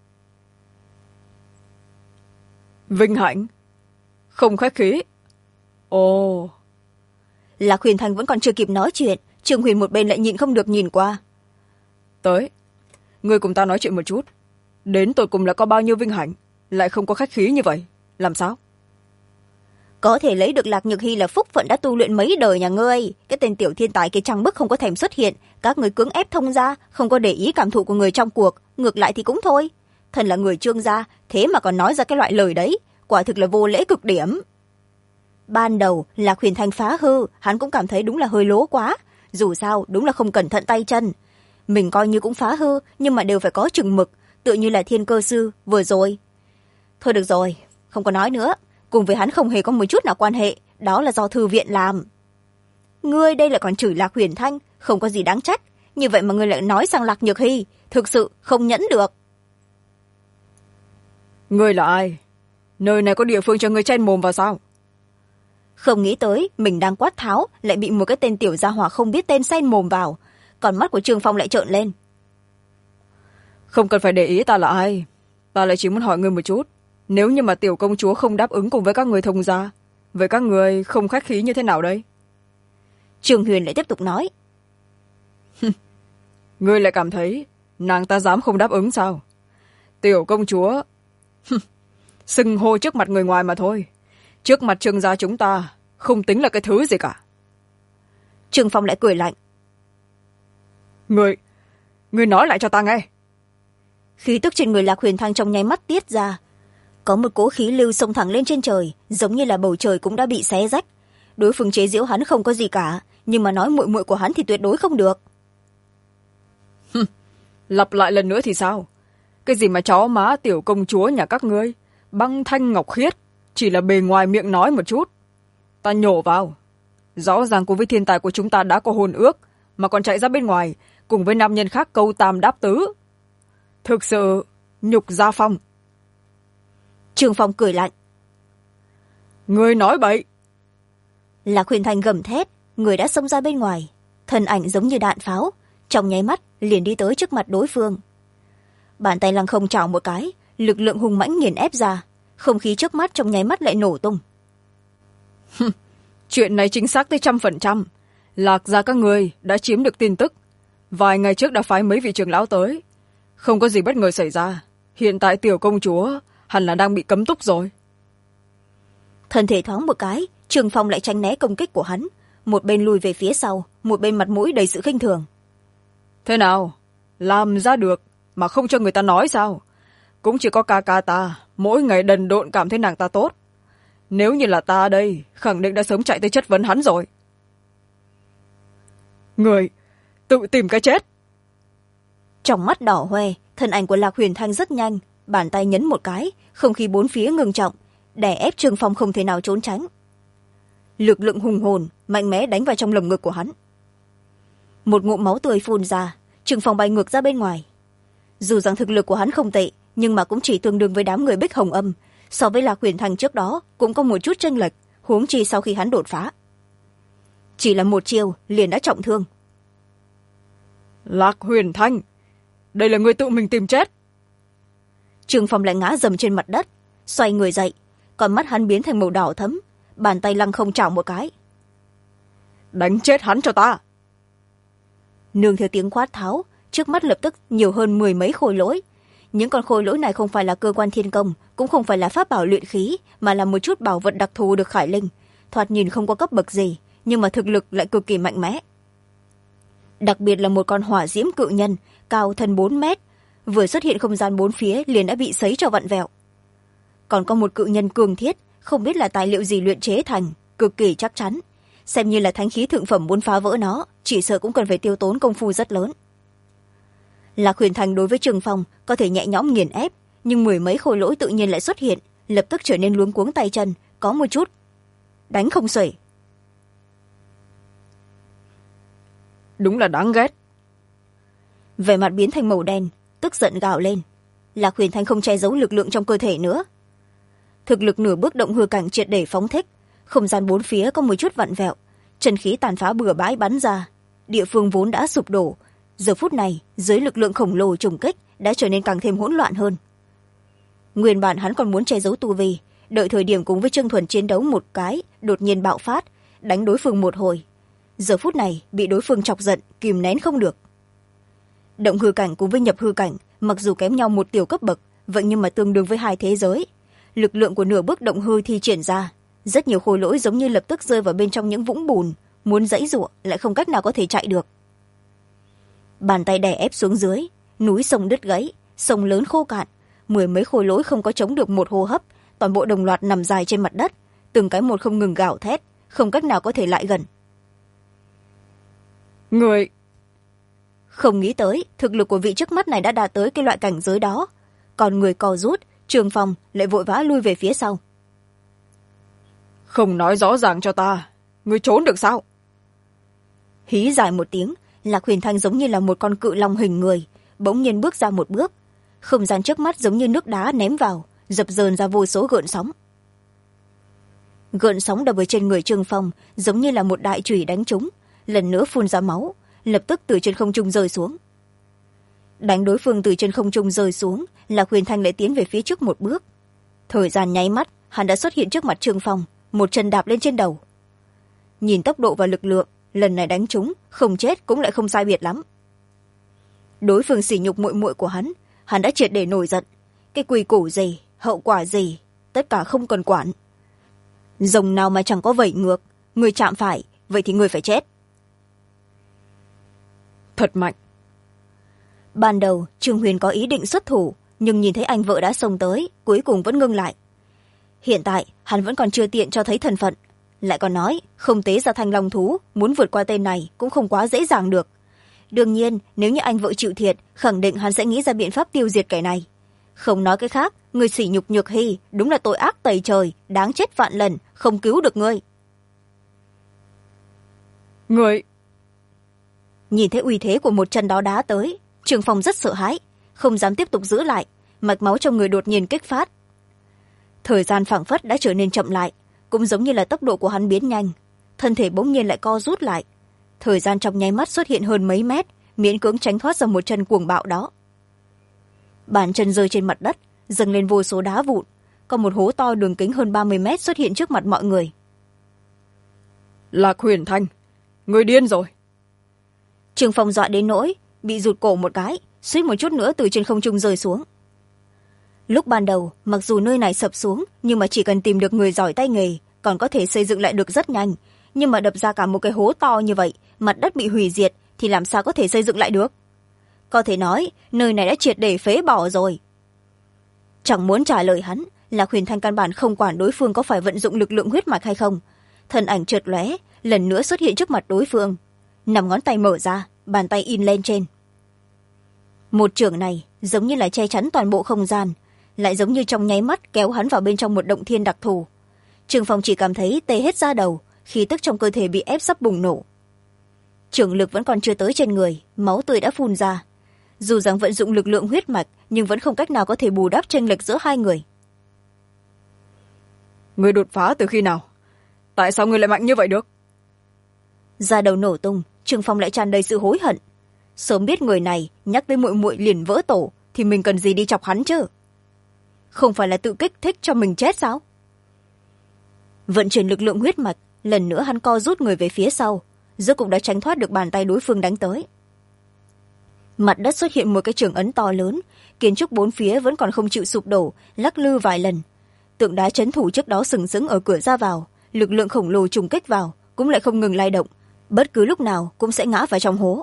Vinh hạnh? Không khách khí? Ồ. Lạc Huyền Thanh vẫn còn chưa kịp nói chuyện, Trường Huyền một bên lại nhịn không được nhìn qua. Tới, ngươi cùng ta nói chuyện một chút. Đến tột cùng là có bao nhiêu vinh hạnh, lại không có khách khí như vậy, làm sao? Có thể lấy được Lạc Nhược Hy là phúc phận đã tu luyện mấy đời nhà ngươi, cái tên tiểu thiên tài kia trăng bức không có thèm xuất hiện, các người cưỡng ép thông gia, không có để ý cảm thụ của người trong cuộc, ngược lại thì cũng thôi. Thần là người Trương gia, thế mà còn nói ra cái loại lời đấy, quả thực là vô lễ cực điểm. Ban đầu Lạc Huyền Thanh phá hư, hắn cũng cảm thấy đúng là hơi lố quá, dù sao đúng là không cẩn thận tay chân. Mình coi như cũng phá hư, nhưng mà đều phải có chừng mực, tựa như là Thiên Cơ Sư vừa rồi. Thôi được rồi, không có nói nữa, cùng với hắn không hề có một chút nào quan hệ, đó là do thư viện làm. Ngươi đây lại còn chửi Lạc Huyền Thanh, không có gì đáng trách, như vậy mà ngươi lại nói sang Lạc Nhược Hy, thực sự không nhẫn được. Ngươi là ai? Nơi này có địa phương cho ngươi chen mồm vào sao? Không nghĩ tới mình đang quát tháo lại bị một cái tên tiểu gia hỏa không biết tên xen mồm vào, còn mắt của Trương Phong lại trợn lên. Không cần phải để ý ta là ai, ta lại chỉ muốn hỏi ngươi một chút, nếu như mà tiểu công chúa không đáp ứng cùng với các người thông gia, với các người không khách khí như thế nào đây? Trường Huyền lại tiếp tục nói. Ngươi lại cảm thấy nàng ta dám không đáp ứng sao? Tiểu công chúa xưng hô trước mặt người ngoài mà thôi, trước mặt Trương gia chúng ta không tính là cái thứ gì cả. Trương Phong lại cười lạnh. Ngươi nói lại cho ta nghe. Khí tức trên người Lạc Huyền Thanh trong nháy mắt tiết ra, có một cỗ khí lưu xông thẳng lên trên trời, giống như là bầu trời cũng đã bị xé rách. Đối phương chế giễu hắn không có gì cả, nhưng mà nói muội muội của hắn thì tuyệt đối không được. Lặp lại lần nữa thì sao? Cái gì mà chó má tiểu công chúa nhà các ngươi, băng thanh ngọc khiết, chỉ là bề ngoài miệng nói một chút. Ta nhổ vào, rõ ràng cùng với thiên tài của chúng ta đã có hôn ước, mà còn chạy ra bên ngoài cùng với nam nhân khác câu tam đáp tứ, thực sự nhục gia phong. Trương Phong cười lạnh. Ngươi nói bậy. Lạc Huyền Thanh gầm thét, người đã xông ra bên ngoài, thân ảnh giống như đạn pháo, trong nháy mắt liền đi tới trước mặt đối phương. Bàn tay lăng không chảo một cái, lực lượng hùng mãnh nghiền ép ra, không khí trước mắt trong nháy mắt lại nổ tung. Chuyện này chính xác tới 100%. Lạc gia các người đã chiếm được tin tức, vài ngày trước đã phái mấy vị trưởng lão tới, không có gì bất ngờ xảy ra. Hiện tại tiểu công chúa hẳn là đang bị cấm túc rồi. Thân thể thoáng một cái, Trường Phong lại tránh né công kích của hắn, một bên lùi về phía sau, một bên mặt mũi đầy sự khinh thường. Thế nào, làm ra được mà không cho người ta nói sao? Cũng chỉ có ca ca ta mỗi ngày đần độn cảm thấy nàng ta tốt. Nếu như là ta đây, khẳng định đã sớm chạy tới chất vấn hắn rồi. Người tự tìm cái chết. Trong mắt đỏ hoe, thân ảnh của Lạc Huyền Thanh rất nhanh, bàn tay nhấn một cái, không khí bốn phía ngưng trọng, đè ép Trường Phong không thể nào trốn tránh. Lực lượng hùng hồn mạnh mẽ đánh vào trong lồng ngực của hắn. Một ngụm máu tươi phun ra, Trường Phong bay ngược ra bên ngoài. Dù rằng thực lực của hắn không tệ, nhưng mà cũng chỉ tương đương với đám người Bích Hồng Âm, so với Lạc Huyền Thanh trước đó cũng có một chút chênh lệch, huống chi sau khi hắn đột phá. Chỉ là một chiêu liền đã trọng thương. Lạc Huyền Thanh, đây là người tự mình tìm chết. Trường Phong lại ngã dầm trên mặt đất, xoay người dậy, còn mắt hắn biến thành màu đỏ thẫm, bàn tay lăng không chảo một cái. Đánh chết hắn cho ta. Nương theo tiếng quát tháo, trước mắt lập tức nhiều hơn 10 mấy khôi lỗi. Những con khôi lỗi này không phải là cơ quan thiên công, cũng không phải là pháp bảo luyện khí, mà là một chút bảo vật đặc thù được khải linh, thoạt nhìn không có cấp bậc gì, nhưng mà thực lực lại cực kỳ mạnh mẽ. Đặc biệt là một con hỏa diễm cự nhân cao thân 4 mét, vừa xuất hiện không gian bốn phía liền đã bị sấy cho vặn vẹo. Còn có một cự nhân cường thiết, không biết là tài liệu gì luyện chế thành, cực kỳ chắc chắn, xem như là thánh khí thượng phẩm, muốn phá vỡ nó chỉ sợ cũng cần phải tiêu tốn công phu rất lớn. Lạc Huyền Thành đối với Trường Phong có thể nhẹ nhõm nghiền ép, nhưng 10 mấy khối lỗi tự nhiên lại xuất hiện, lập tức trở nên luống cuống tay chân, có một chút đánh không xuể. Đúng là đáng ghét. Vẻ mặt biến thành màu đen, tức giận gào lên. Lạc Huyền Thanh không che giấu lực lượng trong cơ thể nữa. Thực lực nửa bước động hư cảnh triệt để phóng thích, không gian bốn phía có một chút vặn vẹo, chân khí tàn phá bừa bãi bắn ra, địa phương vốn đã sụp đổ, giờ phút này dưới lực lượng khổng lồ trùng kích đã trở nên càng thêm hỗn loạn hơn. Nguyên bản hắn còn muốn che giấu tu vi, đợi thời điểm cùng với Trương Thuần chiến đấu một cái, đột nhiên bạo phát, đánh đối phương một hồi. Giờ phút này bị đối phương chọc giận, kìm nén không được. Động hư cảnh cùng với nhập hư cảnh mặc dù kém nhau một tiểu cấp bậc, vậy nhưng mà tương đương với hai thế giới. Lực lượng của nửa bước động hư thi triển ra, rất nhiều khối lỗi giống như lập tức rơi vào bên trong những vũng bùn, muốn giãy giụa lại không cách nào có thể chạy được. Bàn tay đè ép xuống dưới, núi sông đứt gãy, sông lớn khô cạn, 10 mấy khối lỗi không có chống được một hô hấp, toàn bộ đồng loạt nằm dài trên mặt đất, từng cái một không ngừng gào thét, không cách nào có thể lại gần. Người không nghĩ tới thực lực của vị trước mắt này đã đạt tới cái loại cảnh giới đó, còn người co rút, Trường Phong lại vội vã lui về phía sau. Không nói rõ ràng cho ta, người trốn được sao? Hí dài một tiếng, Lạc Huyền Thanh giống như là một con cự long hình người, bỗng nhiên bước ra một bước, không gian trước mắt giống như nước đá ném vào, dập dờn ra vô số gợn sóng. Gợn sóng đập ở trên người Trường Phong giống như là một đại chùy đánh trúng, lần nữa phun ra máu, lập tức từ trên không trung rơi xuống. Đánh đối phương từ trên không trung rơi xuống, Lạc Huyền Thanh lại tiến về phía trước một bước. Thời gian nháy mắt, hắn đã xuất hiện trước mặt Trường Phong, một chân đạp lên trên đầu. Nhìn tốc độ và lực lượng, lần này đánh trúng, không chết cũng lại không sai biệt lắm. Đối phương sỉ nhục muội muội của hắn đã triệt để nổi giận. Cái quy củ gì, hậu quả gì, tất cả không cần quản. Rồng nào mà chẳng có vẩy ngược, người chạm phải, vậy thì người phải chết. Thật mạnh. Ban đầu Trương Huyền có ý định xuất thủ, nhưng nhìn thấy anh vợ đã xông tới, cuối cùng vẫn ngưng lại. Hiện tại hắn vẫn còn chưa tiện cho thấy thân phận, lại còn nói không tế ra thanh long thú, muốn vượt qua tên này cũng không quá dễ dàng được. Đương nhiên nếu như anh vợ chịu thiệt, khẳng định hắn sẽ nghĩ ra biện pháp tiêu diệt kẻ này. Không nói cái khác, người sỉ nhục Nhược Hy đúng là tội ác tày trời, đáng chết vạn lần, không cứu được ngươi. Người nhìn thấy uy thế của một chân đó đá tới, Trường Phong rất sợ hãi, không dám tiếp tục giữ lại, mạch máu trong người đột nhiên kích phát. Thời gian phảng phất đã trở nên chậm lại, cũng giống như là tốc độ của hắn biến nhanh, thân thể bỗng nhiên lại co rút lại, thời gian trong nháy mắt xuất hiện hơn mấy mét, miễn cưỡng tránh thoát ra một chân cuồng bạo đó. Bàn chân rơi trên mặt đất, dâng lên vô số đá vụn, có một hố to đường kính hơn 30 mét xuất hiện trước mặt mọi người. Lạc Huyền Thanh, người điên rồi. Trường Phong dọa đến nỗi bị rụt cổ một cái, suýt một chút nữa từ trên không trung rơi xuống. lúc ban đầu mặc dù nơi này sập xuống nhưng mà chỉ cần tìm được người giỏi tay nghề còn có thể xây dựng lại được rất nhanh, nhưng mà đập ra cả một cái hố to như vậy, mặt đất bị hủy diệt thì làm sao có thể xây dựng lại được. Có thể nói nơi này đã triệt để phế bỏ rồi. Chẳng muốn trả lời hắn, Lạc Huyền Thanh căn bản không quản đối phương có phải vận dụng lực lượng huyết mạch hay không. Thân ảnh chợt lóe, lần nữa xuất hiện trước mặt đối phương. 5 ngón tay mở ra, bàn tay in lên trên. Một chưởng này giống như là che chắn toàn bộ không gian, lại giống như trong nháy mắt kéo hắn vào bên trong một động thiên đặc thù. Trường Phong chỉ cảm thấy tê hết da đầu, khí tức trong cơ thể bị ép sắp bùng nổ. Chưởng lực vẫn còn chưa tới trên người, máu tươi đã phun ra. Dù rằng vận dụng lực lượng huyết mạch nhưng vẫn không cách nào có thể bù đắp chênh lệch giữa hai người. Người đột phá từ khi nào? Tại sao người lại mạnh như vậy được? Da đầu nổ tung, Trường Phong lại tràn đầy sự hối hận. Sớm biết người này nhắc tới muội muội liền vỡ tổ thì mình cần gì đi chọc hắn chứ? Không phải là tự kích thích cho mình chết sao? Vận chuyển lực lượng huyết mạch, lần nữa hắn co rút người về phía sau, rốt cục đã tránh thoát được bàn tay đối phương đánh tới. Mặt đất xuất hiện một cái trường ấn to lớn, kiến trúc bốn phía vẫn còn không chịu sụp đổ, lắc lư vài lần. Tượng đá trấn thủ trước đó sừng sững ở cửa ra vào, lực lượng khổng lồ trùng kích vào cũng lại không ngừng lay động, bất cứ lúc nào cũng sẽ ngã vào trong hố.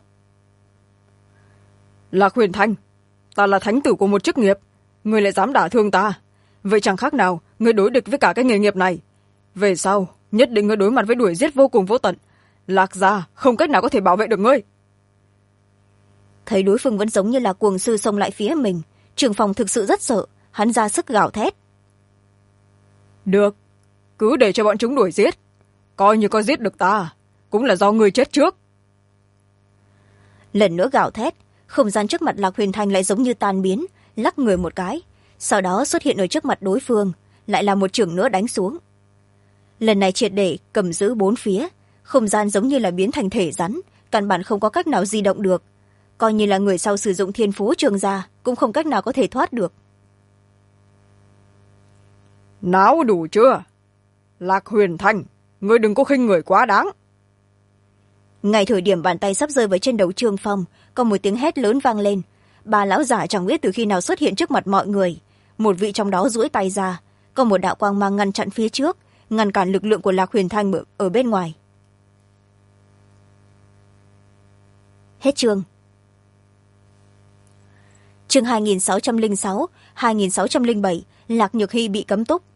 Lạc Huyền Thanh, ta là thánh tử của một chức nghiệp, người lại dám đả thương ta, vậy chẳng khác nào người đối địch với cả cái nghề nghiệp này. Về sau nhất định ngươi đối mặt với đuổi giết vô cùng vô tận, Lạc gia không cách nào có thể bảo vệ được ngươi. Thấy đối phương vẫn giống như là cuồng sư xông lại phía mình, Trường Phong thực sự rất sợ, hắn ra sức gào thét. Được, cứ để cho bọn chúng đuổi giết, coi như có giết được ta cũng là do ngươi chết trước. Lần nữa gào thét, không gian trước mặt Lạc Huyền Thanh lại giống như tan biến, lắc người một cái, sau đó xuất hiện ở trước mặt đối phương, lại là một chưởng nữa đánh xuống. Lần này triệt để cầm giữ bốn phía, không gian giống như là biến thành thể rắn, căn bản không có cách nào di động được, coi như là người sau sử dụng thiên phú Trường gia cũng không cách nào có thể thoát được. Não đủ chưa? Lạc Huyền Thanh, ngươi đừng có khinh người quá đáng. Ngay thời điểm bàn tay sắp rơi vào trên đầu Trường Phong, có một tiếng hét lớn vang lên. Ba lão giả chẳng biết từ khi nào xuất hiện trước mặt mọi người, một vị trong đó duỗi tay ra, có một đạo quang mang ngăn chặn phía trước, ngăn cản lực lượng của Lạc Huyền Thanh ở bên ngoài. Hết chương. Chương 2606, 2607, Lạc Nhược Hy bị cấm túc.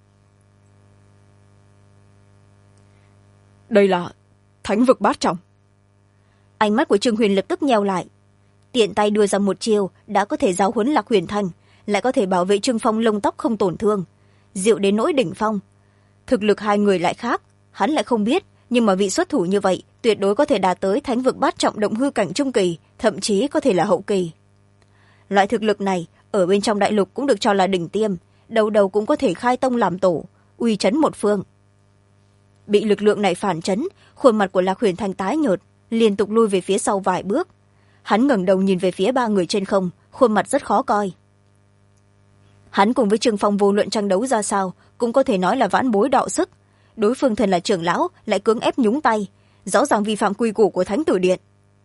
Đây là thánh vực bát trọng. Ánh mắt của Trương Huyền lập tức nheo lại. Tiện tay đưa ra một chiêu đã có thể giáo huấn Lạc Huyền Thanh, lại có thể bảo vệ Trương Phong lông tóc không tổn thương, diệu đến nỗi đỉnh phong. Thực lực hai người lại khác, hắn lại không biết, nhưng mà vị xuất thủ như vậy tuyệt đối có thể đạt tới thánh vực bát trọng động hư cảnh trung kỳ, thậm chí có thể là hậu kỳ. Loại thực lực này ở bên trong đại lục cũng được cho là đỉnh tiêm, đầu đầu cũng có thể khai tông làm tổ, uy chấn một phương. Bị lực lượng này phản chấn, khuôn mặt của Lạc Huyền Thanh tái nhợt, liên tục lui về phía sau vài bước. Hắn ngẩng đầu nhìn về phía ba người trên không, khuôn mặt rất khó coi. Hắn cùng với Trương Phong vô luận tranh đấu ra sao cũng có thể nói là vãn bối đọ sức, đối phương thần là trưởng lão lại cưỡng ép nhúng tay, rõ ràng vi phạm quy củ của Thánh Tử Điện.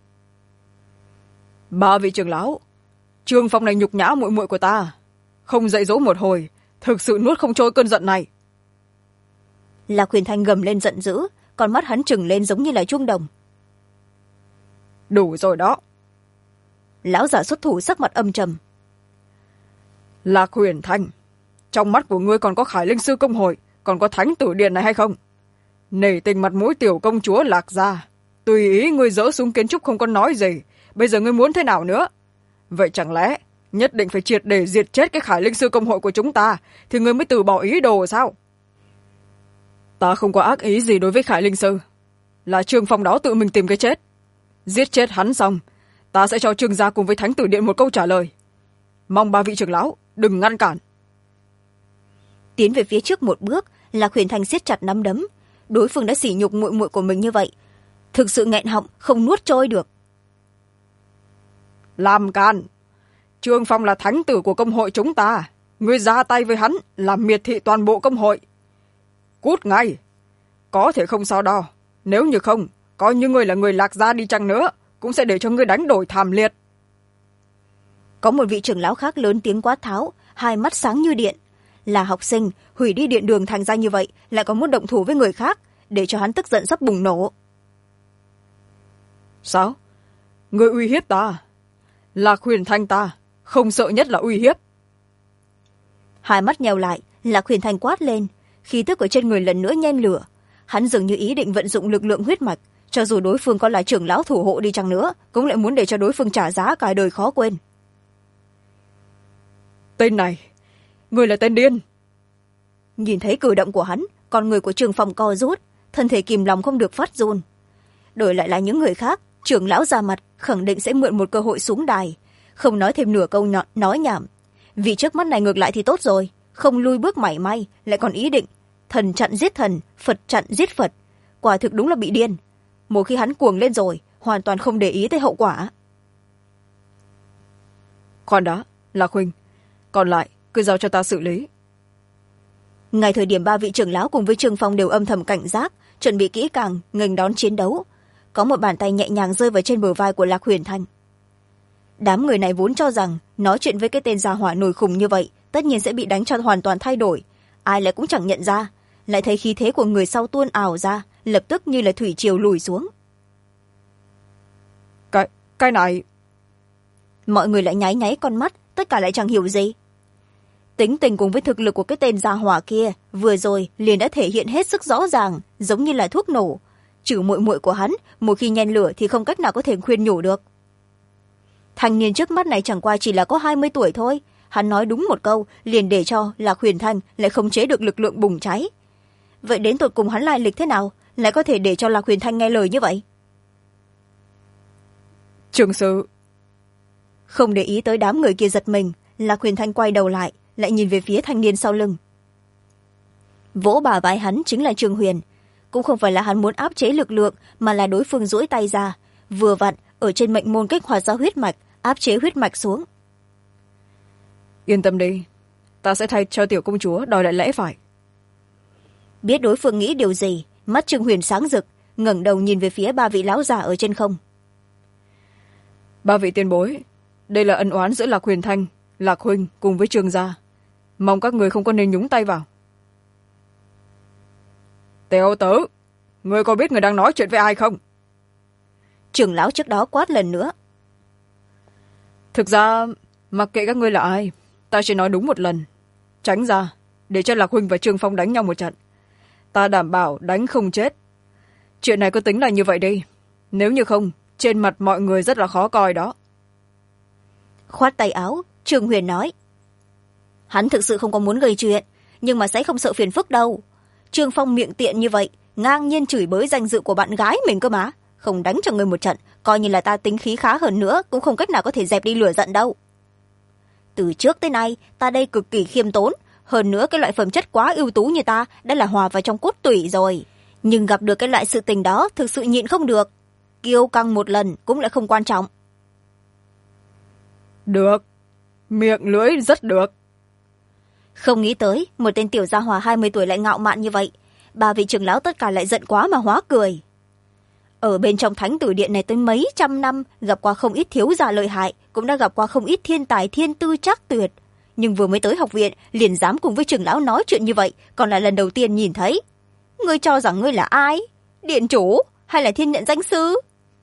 Ba vị trưởng lão, Trương Phong này nhục nhã muội muội của ta, không dạy dỗ một hồi thực sự nuốt không trôi cơn giận này. Lạc Huyền Thanh gầm lên giận dữ, con mắt hắn trừng lên giống như là chuông đồng. Đủ rồi đó. Lão giả xuất thủ sắc mặt âm trầm. Lạc Huyền Thanh, trong mắt của ngươi còn có Khải Linh Sư Công Hội, còn có Thánh Tử Điện này hay không? Nể tình mặt mũi tiểu công chúa Lạc gia, tùy ý ngươi dỡ xuống kiến trúc không có nói gì, bây giờ ngươi muốn thế nào nữa? Vậy chẳng lẽ nhất định phải triệt để diệt chết cái Khải Linh Sư Công Hội của chúng ta thì ngươi mới từ bỏ ý đồ sao? Ta không có ác ý gì đối với Khải Linh Sư, là Trương Phong đó tự mình tìm cái chết. Giết chết hắn xong, ta sẽ cho Trương gia cùng với Thánh Tử Điện một câu trả lời. Mong ba vị trưởng lão đừng ngăn cản. Tiến về phía trước một bước, Lạc Huyền Thanh siết chặt nắm đấm. Đối phương đã sỉ nhục muội muội của mình như vậy, thực sự nghẹn họng không nuốt trôi được. Làm càn! Trương Phong là thánh tử của công hội chúng ta, ngươi ra tay với hắn làm miệt thị toàn bộ công hội. Cút ngay! Có thể không so đo, nếu như không, coi như ngươi là người Lạc gia đi chăng nữa cũng sẽ để cho ngươi đánh đổi thảm liệt. Có một vị trưởng lão khác lớn tiếng quát tháo, hai mắt sáng như điện. Là học sinh, hủy đi điện đường thành ra như vậy, lại còn muốn động thủ với người khác, để cho hắn tức giận sắp bùng nổ. Sao? Người uy hiếp ta? Lạc Huyền Thanh ta không sợ nhất là uy hiếp. Hai mắt nheo lại, Lạc Huyền Thanh quát lên, khí tức ở trên người lần nữa nhen lửa. Hắn dường như ý định vận dụng lực lượng huyết mạch, cho dù đối phương có là trưởng lão thủ hộ đi chăng nữa, cũng lại muốn để cho đối phương trả giá cả đời khó quên. Tên này, người là tên điên. Nhìn thấy cử động của hắn, con người của Trường Phong co rút, thân thể kìm lòng không được phát run. Đổi lại là những người khác, trưởng lão ra mặt khẳng định sẽ mượn một cơ hội xuống đài, không nói thêm nửa câu nói nhảm. Vì trước mắt này ngược lại thì tốt rồi, không lui bước mảy may, lại còn ý định thần chặn giết thần, Phật chặn giết Phật. Quả thực đúng là bị điên. Một khi hắn cuồng lên rồi, hoàn toàn không để ý tới hậu quả. Khoan đã, Lạc Huynh, còn lại cứ giao cho ta xử lý. Ngay thời điểm ba vị trưởng lão cùng với Trường Phong đều âm thầm cảnh giác, chuẩn bị kỹ càng nghênh đón chiến đấu, có một bàn tay nhẹ nhàng rơi vào trên bờ vai của Lạc Huyền Thanh. Đám người này vốn cho rằng nói chuyện với cái tên gia hỏa nổi khùng như vậy tất nhiên sẽ bị đánh cho hoàn toàn thay đổi, ai lại cũng chẳng nhận ra, lại thấy khí thế của người sau tuôn ảo ra, lập tức như là thủy triều lùi xuống. Cái này... Mọi người lại nháy nháy con mắt, tất cả lại chẳng hiểu gì. Tính tình cùng với thực lực của cái tên gia hỏa kia vừa rồi liền đã thể hiện hết sức rõ ràng, giống như là thuốc nổ. Trừ muội muội của hắn, một khi nhen lửa thì không cách nào có thể khuyên nhủ được. Thanh niên trước mắt này chẳng qua chỉ là có 20 tuổi thôi, hắn nói đúng một câu liền để cho Lạc Huyền Thanh lại khống chế được lực lượng bùng cháy. Vậy đến tột cùng hắn lai lịch thế nào, lại có thể để cho Lạc Huyền Thanh nghe lời như vậy? Trường sự. Không để ý tới đám người kia giật mình, Lạc Huyền Thanh quay đầu lại, lại nhìn về phía thanh niên sau lưng. Vỗ bả vai hắn chính là Trương Huyền. Cũng không phải là hắn muốn áp chế lực lượng, mà là đối phương duỗi tay ra, vừa vặn ở trên mệnh môn kích hoạt ra huyết mạch, áp chế huyết mạch xuống. Yên tâm đi, ta sẽ thay cho tiểu công chúa đòi lại lẽ phải. Biết đối phương nghĩ điều gì, mắt Trương Huyền sáng rực, ngẩng đầu nhìn về phía ba vị lão già ở trên không. Ba vị tiền bối, đây là ân oán giữa Lạc Huyền Thanh, Lạc Huynh cùng với Trương gia, mong các người không có nên nhúng tay vào. Tiểu tử, người có biết người đang nói chuyện với ai không? Trưởng lão trước đó quát lần nữa. Thực ra mặc kệ các ngươi là ai, ta chỉ nói đúng một lần, tránh ra để cho Lạc Huynh và Trương Phong đánh nhau một trận, ta đảm bảo đánh không chết. Chuyện này cứ tính là như vậy đi, nếu như không trên mặt mọi người rất là khó coi đó. Khoát tay áo, Trương Huyền nói, hắn thực sự không có muốn gây chuyện, nhưng mà sẽ không sợ phiền phức đâu. Trương Phong miệng tiện như vậy, ngang nhiên chửi bới danh dự của bạn gái mình cơ mà, không đánh cho người một trận, coi như là ta tính khí khá hơn nữa cũng không cách nào có thể dẹp đi lửa giận đâu. Từ trước tới nay ta đây cực kỳ khiêm tốn, hơn nữa cái loại phẩm chất quá ưu tú như ta đã là hòa vào trong cốt tủy rồi, nhưng gặp được cái loại sự tình đó thực sự nhịn không được, kiêu căng một lần cũng lại không quan trọng. Được, miệng lưỡi rất được. Không nghĩ tới một tên tiểu gia hòa 20 tuổi lại ngạo mạn như vậy, ba vị trưởng lão tất cả lại giận quá mà hóa cười. Ở bên trong thánh tử điện này tới mấy trăm năm, gặp qua không ít thiếu gia lợi hại, cũng đã gặp qua không ít thiên tài thiên tư trác tuyệt, nhưng vừa mới tới học viện liền dám cùng với trưởng lão nói chuyện như vậy, còn là lần đầu tiên nhìn thấy. Ngươi cho rằng ngươi là ai? Điện chủ hay là thiên nhận danh sư?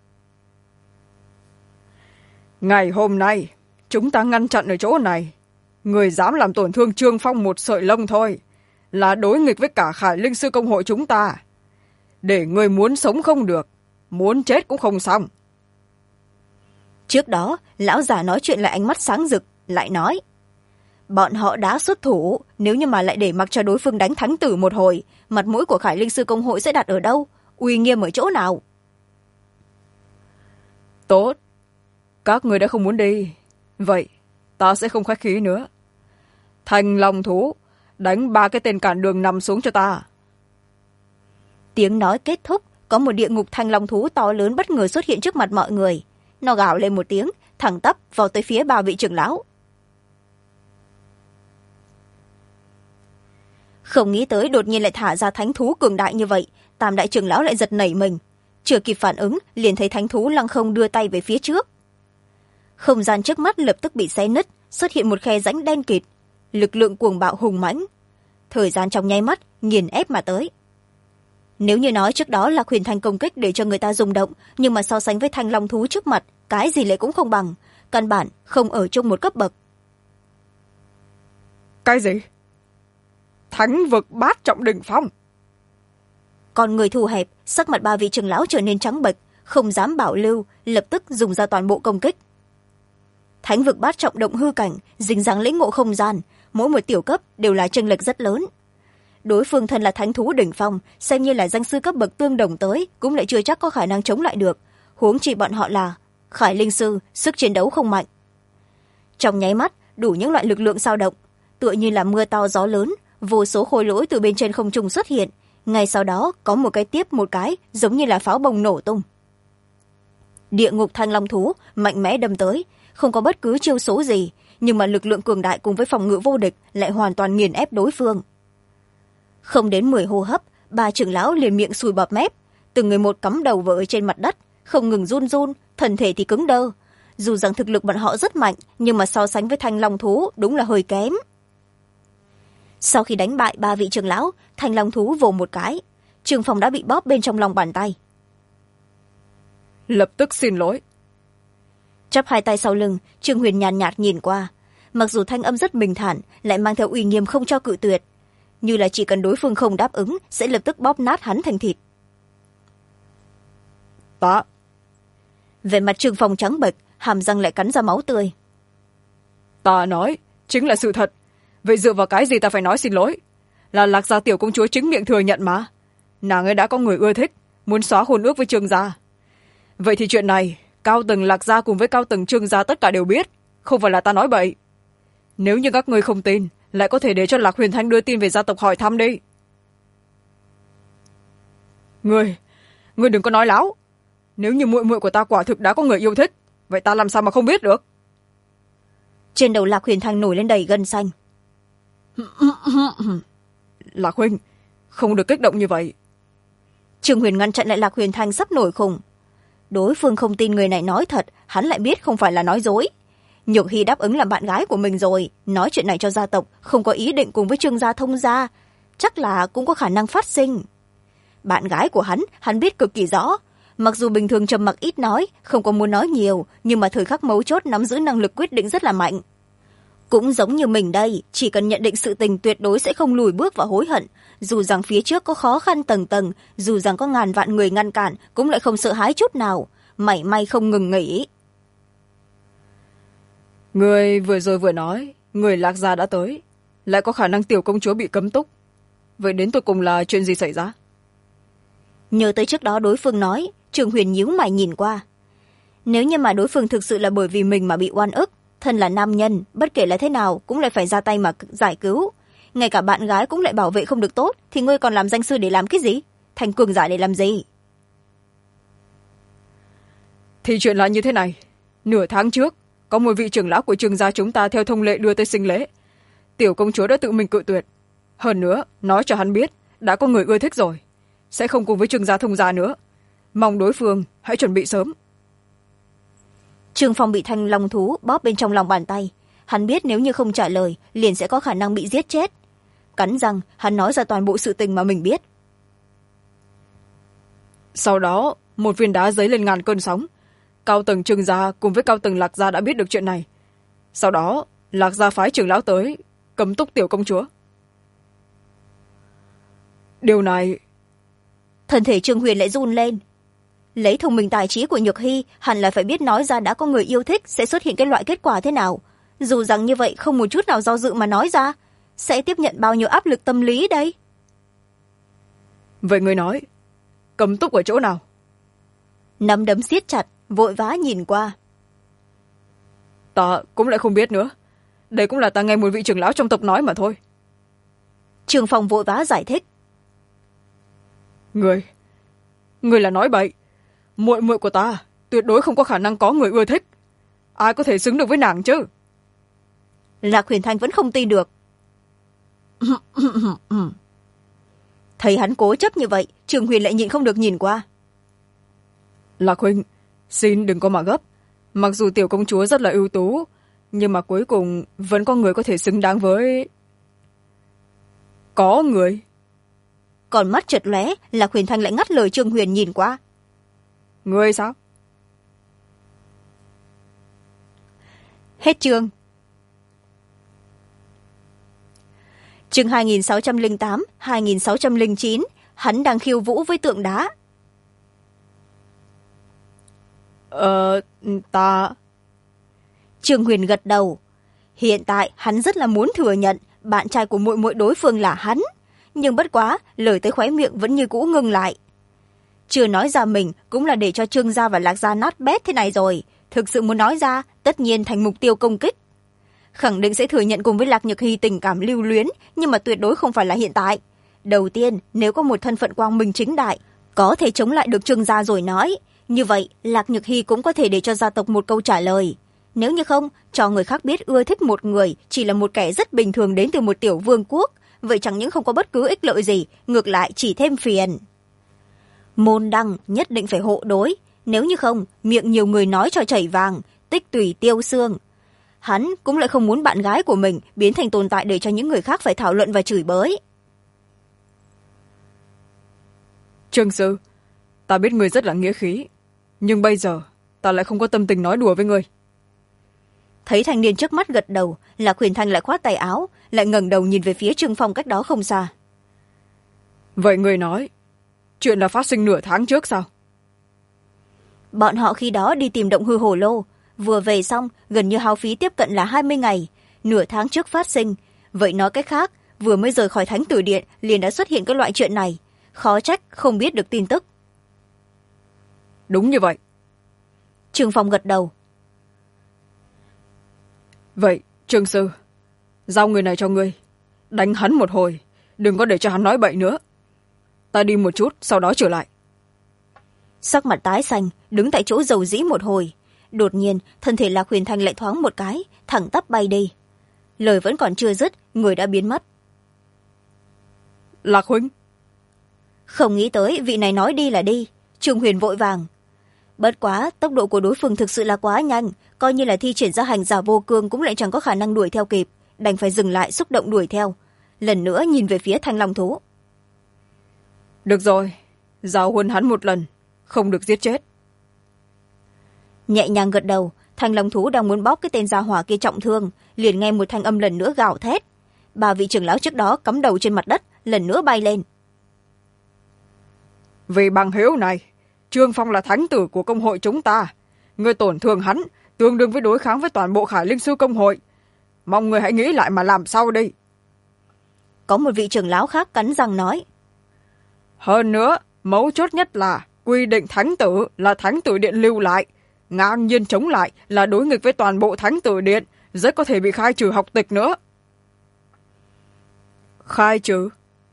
Ngày hôm nay chúng ta ngăn chặn ở chỗ này, người dám làm tổn thương Trương Phong một sợi lông thôi là đối nghịch với cả Khải Linh sư công hội chúng ta, để người muốn sống không được, muốn chết cũng không xong. Trước đó lão già nói chuyện lại ánh mắt sáng rực, lại nói, bọn họ đã xuất thủ, nếu như mà lại để mặc cho đối phương đánh thánh tử một hồi, mặt mũi của Khải Linh sư công hội sẽ đặt ở đâu, uy nghiêm ở chỗ nào? Tốt, các người đã không muốn đi, vậy ta sẽ không khách khí nữa. Thành lòng thú, đánh ba cái tên cản đường nằm xuống cho ta. Tiếng nói kết thúc, có một địa ngục thanh long thú to lớn bất ngờ xuất hiện trước mặt mọi người. Nó gào lên một tiếng, thẳng tắp vào tới phía ba vị trưởng lão. Không nghĩ tới đột nhiên lại thả ra thánh thú cường đại như vậy, tam đại trưởng lão lại giật nảy mình. Chưa kịp phản ứng, liền thấy thánh thú lăng không đưa tay về phía trước. Không gian trước mắt lập tức bị xé nứt, xuất hiện một khe rãnh đen kịt. lực lượng cuồng bạo hùng mãnh, thời gian trong nháy mắt nghiền ép mà tới. Nếu như nói trước đó là huyền thanh công kích để cho người ta rung động, nhưng mà so sánh với thanh long thú trước mặt, cái gì lại cũng không bằng, căn bản không ở chung một cấp bậc. Cái gì? Thánh vực bát trọng đỉnh phong? Còn người thu hẹp, sắc mặt ba vị trưởng lão trở nên trắng bệch, không dám bảo lưu, lập tức dùng ra toàn bộ công kích. Thánh vực bát trọng động hư cảnh, dính dáng lĩnh ngộ không gian, mỗi một tiểu cấp đều là chênh lệch rất lớn. Đối phương thân là thánh thú đỉnh phong, xem như là danh sư cấp bậc tương đồng tới, cũng lại chưa chắc có khả năng chống lại được, huống chi bọn họ là khải linh sư, sức chiến đấu không mạnh. Trong nháy mắt, đủ những loại lực lượng dao động, tựa như là mưa to gió lớn, vô số khối lỗi từ bên trên không trung xuất hiện, ngay sau đó có một cái tiếp một cái, giống như là pháo bông nổ tung. Địa ngục thanh long thú mạnh mẽ đâm tới, không có bất cứ chiêu số gì, nhưng mà lực lượng cường đại cùng với phòng ngự vô địch lại hoàn toàn nghiền ép đối phương. Không đến 10 hô hấp, ba trưởng lão liền miệng sùi bọt mép, từng người một cắm đầu vào trên mặt đất, không ngừng run run, thân thể thì cứng đơ. Dù rằng thực lực bọn họ rất mạnh, nhưng mà so sánh với thanh long thú đúng là hơi kém. Sau khi đánh bại ba vị trưởng lão, thanh long thú vồ một cái, Trường Phong đã bị bóp bên trong lòng bàn tay. Lập tức xin lỗi. Chắp hai tay sau lưng, Trương Huyền nhàn nhạt nhìn qua, mặc dù thanh âm rất bình thản, lại mang theo uy nghiêm không cho cự tuyệt, như là chỉ cần đối phương không đáp ứng sẽ lập tức bóp nát hắn thành thịt. Ta. Về mặt Trương Phong trắng bệch, hàm răng lại cắn ra máu tươi. Ta nói chính là sự thật, vậy dựa vào cái gì ta phải nói xin lỗi? Là Lạc Gia tiểu công chúa chính miệng thừa nhận mà, nàng ấy đã có người ưa thích, muốn xóa hôn ước với Trương gia. Vậy thì chuyện này cao tầng Lạc Gia cùng với cao tầng Trương gia tất cả đều biết, không phải là ta nói bậy. Nếu như các ngươi không tin, lại có thể để cho Lạc Huyền Thanh đưa tin về gia tộc hỏi thăm đi. Ngươi đừng có nói láo. Nếu như muội muội của ta quả thực đã có người yêu thích, vậy ta làm sao mà không biết được? Trên đầu Lạc Huyền Thanh nổi lên đầy gân xanh. Lạc huynh, không được kích động như vậy. Trương Huyền ngăn chặn lại Lạc Huyền Thanh sắp nổi khùng. Đối phương không tin người này nói thật, hắn lại biết không phải là nói dối. Nhược Hy đáp ứng làm bạn gái của mình rồi, nói chuyện này cho gia tộc, không có ý định cùng với Trương gia thông gia, chắc là cũng có khả năng phát sinh. Bạn gái của hắn biết cực kỳ rõ. Mặc dù bình thường trầm mặc ít nói, không có muốn nói nhiều, nhưng mà thời khắc mấu chốt nắm giữ năng lực quyết định rất là mạnh. Cũng giống như mình đây, chỉ cần nhận định sự tình tuyệt đối sẽ không lùi bước và hối hận. Dù rằng phía trước có khó khăn tầng tầng, dù rằng có ngàn vạn người ngăn cản, cũng lại không sợ hãi chút nào, mảy may không ngừng nghỉ. Người vừa rồi vừa nói, người Lạc Gia đã tới, lại có khả năng tiểu công chúa bị cấm túc. Vậy đến tột cùng là chuyện gì xảy ra? Nhớ tới trước đó đối phương nói, Trường Huyền nhíu mày nhìn qua. Nếu như mà đối phương thực sự là bởi vì mình mà bị oan ức, thân là nam nhân, bất kể là thế nào cũng lại phải ra tay mà giải cứu. Ngay cả bạn gái cũng lại bảo vệ không được tốt, thì ngươi còn làm danh sư để làm cái gì? Thành cường giả để làm gì? Thì chuyện là như thế này. Nửa tháng trước, có một vị trưởng lão của Trương gia chúng ta theo thông lệ đưa tới sinh lễ. Tiểu công chúa đã tự mình cự tuyệt. Hơn nữa, nói cho hắn biết, đã có người ưa thích rồi. Sẽ không cùng với Trương gia thông gia nữa. Mong đối phương hãy chuẩn bị sớm. Trương Phong bị thanh long thú bóp bên trong lòng bàn tay. Hắn biết nếu như không trả lời, liền sẽ có khả năng bị giết chết. Cắn răng, hắn nói ra toàn bộ sự tình mà mình biết. Sau đó, một viên đá dấy lên ngàn cơn sóng. Cao tầng Trương gia cùng với cao tầng Lạc gia đã biết được chuyện này. Sau đó, Lạc gia phái trưởng lão tới, cấm túc tiểu công chúa. Điều này... Thân thể Trương Huyền lại run lên. Lấy thông minh tài trí của Nhược Hy, hẳn là phải biết nói ra đã có người yêu thích sẽ xuất hiện cái loại kết quả thế nào. Dù rằng như vậy không một chút nào do dự mà nói ra, sẽ tiếp nhận bao nhiêu áp lực tâm lý đây? Vậy người nói, cấm túc ở chỗ nào? Nắm đấm siết chặt, vội vã nhìn qua. Ta cũng lại không biết nữa. Đây cũng là ta nghe một vị trưởng lão trong tộc nói mà thôi. Trường Phong vội vã giải thích. Người là nói bậy. Muội muội của ta tuyệt đối không có khả năng có người ưa thích. Ai có thể xứng được với nàng chứ? Lạc Huyền Thanh vẫn không tin được. Thấy hắn cố chấp như vậy, Trường Huyền lại nhịn không được nhìn qua. Lạc huynh, xin đừng có mà gấp. Mặc dù tiểu công chúa rất là ưu tú, nhưng mà cuối cùng vẫn có người có thể xứng đáng với. Có người. Còn mắt chợt lóe, Lạc Huyền Thanh lại ngắt lời Trương Huyền nhìn qua. Người sao? Hết chương. Chương 2608, 2609, hắn đang khiêu vũ với tượng đá. Ta. Trương Huyền gật đầu. Hiện tại hắn rất là muốn thừa nhận bạn trai của muội muội đối phương là hắn, nhưng bất quá lời tới khóe miệng vẫn như cũ ngưng lại. Chưa nói ra mình cũng là để cho Trương gia và Lạc gia nát bét thế này rồi, thực sự muốn nói ra tất nhiên thành mục tiêu công kích. Khẳng định sẽ thừa nhận cùng với Lạc Nhược Hy tình cảm lưu luyến, nhưng mà tuyệt đối không phải là hiện tại. Đầu tiên, nếu có một thân phận quang minh chính đại, có thể chống lại được Trương gia rồi nói, như vậy Lạc Nhược Hy cũng có thể để cho gia tộc một câu trả lời. Nếu như không, cho người khác biết ưa thích một người chỉ là một kẻ rất bình thường đến từ một tiểu vương quốc, vậy chẳng những không có bất cứ ích lợi gì, ngược lại chỉ thêm phiền. Môn đăng nhất định phải hộ đối, nếu như không, miệng nhiều người nói cho chảy vàng, tích tùy tiêu xương. Hắn cũng lại không muốn bạn gái của mình biến thành tồn tại để cho những người khác phải thảo luận và chửi bới. Trương sư, ta biết người rất là nghĩa khí, nhưng bây giờ ta lại không có tâm tình nói đùa với người. Thấy thanh niên trước mắt gật đầu, Lạc Huyền Thanh lại khoát tay áo, lại ngẩng đầu nhìn về phía Trương Phong cách đó không xa. Vậy người nói, chuyện là phát sinh nửa tháng trước sao? Bọn họ khi đó đi tìm động hư hồ lô, vừa về xong gần như hao phí tiếp cận là 20 ngày, nửa tháng trước phát sinh. Vậy nói cách khác, vừa mới rời khỏi Thánh Tử Điện liền đã xuất hiện cái loại chuyện này, khó trách không biết được tin tức. Đúng như vậy. Trương Phong gật đầu. Vậy Trương sư, giao người này cho ngươi, đánh hắn một hồi, đừng có để cho hắn nói bậy nữa. Ta đi một chút, sau đó trở lại. Sắc mặt tái xanh, đứng tại chỗ dầu dĩ một hồi. Đột nhiên thân thể Lạc Huyền Thanh lại thoáng một cái, thẳng tắp bay đi. Lời vẫn còn chưa dứt, người đã biến mất. Lạc huynh. Không nghĩ tới vị này nói đi là đi. Trương Huyền vội vàng. Bất quá tốc độ của đối phương thực sự là quá nhanh, coi như là thi triển ra hành giả vô cương cũng lại chẳng có khả năng đuổi theo kịp, đành phải dừng lại xúc động đuổi theo. Lần nữa nhìn về phía Thanh Long thú. Được rồi, giao huấn hắn một lần, không được giết chết. Nhẹ nhàng gật đầu, Thanh Long thú đang muốn bóp cái tên gia hỏa kia trọng thương, liền nghe một thanh âm lần nữa gào thét. Ba vị trưởng lão trước đó cắm đầu trên mặt đất, lần nữa bay lên. Vì bằng hữu này, Trương Phong là thánh tử của công hội chúng ta. Người tổn thương hắn tương đương với đối kháng với toàn bộ Khải Linh sư công hội. Mong người hãy nghĩ lại mà làm sao đi. Có một vị trưởng lão khác cắn răng nói. Hơn nữa, mấu chốt nhất là quy định thánh tử là Thánh Tử Điện lưu lại, ngang nhiên chống lại là đối nghịch với toàn bộ Thánh Tử Điện, rất có thể bị khai trừ học tịch nữa. Khai trừ?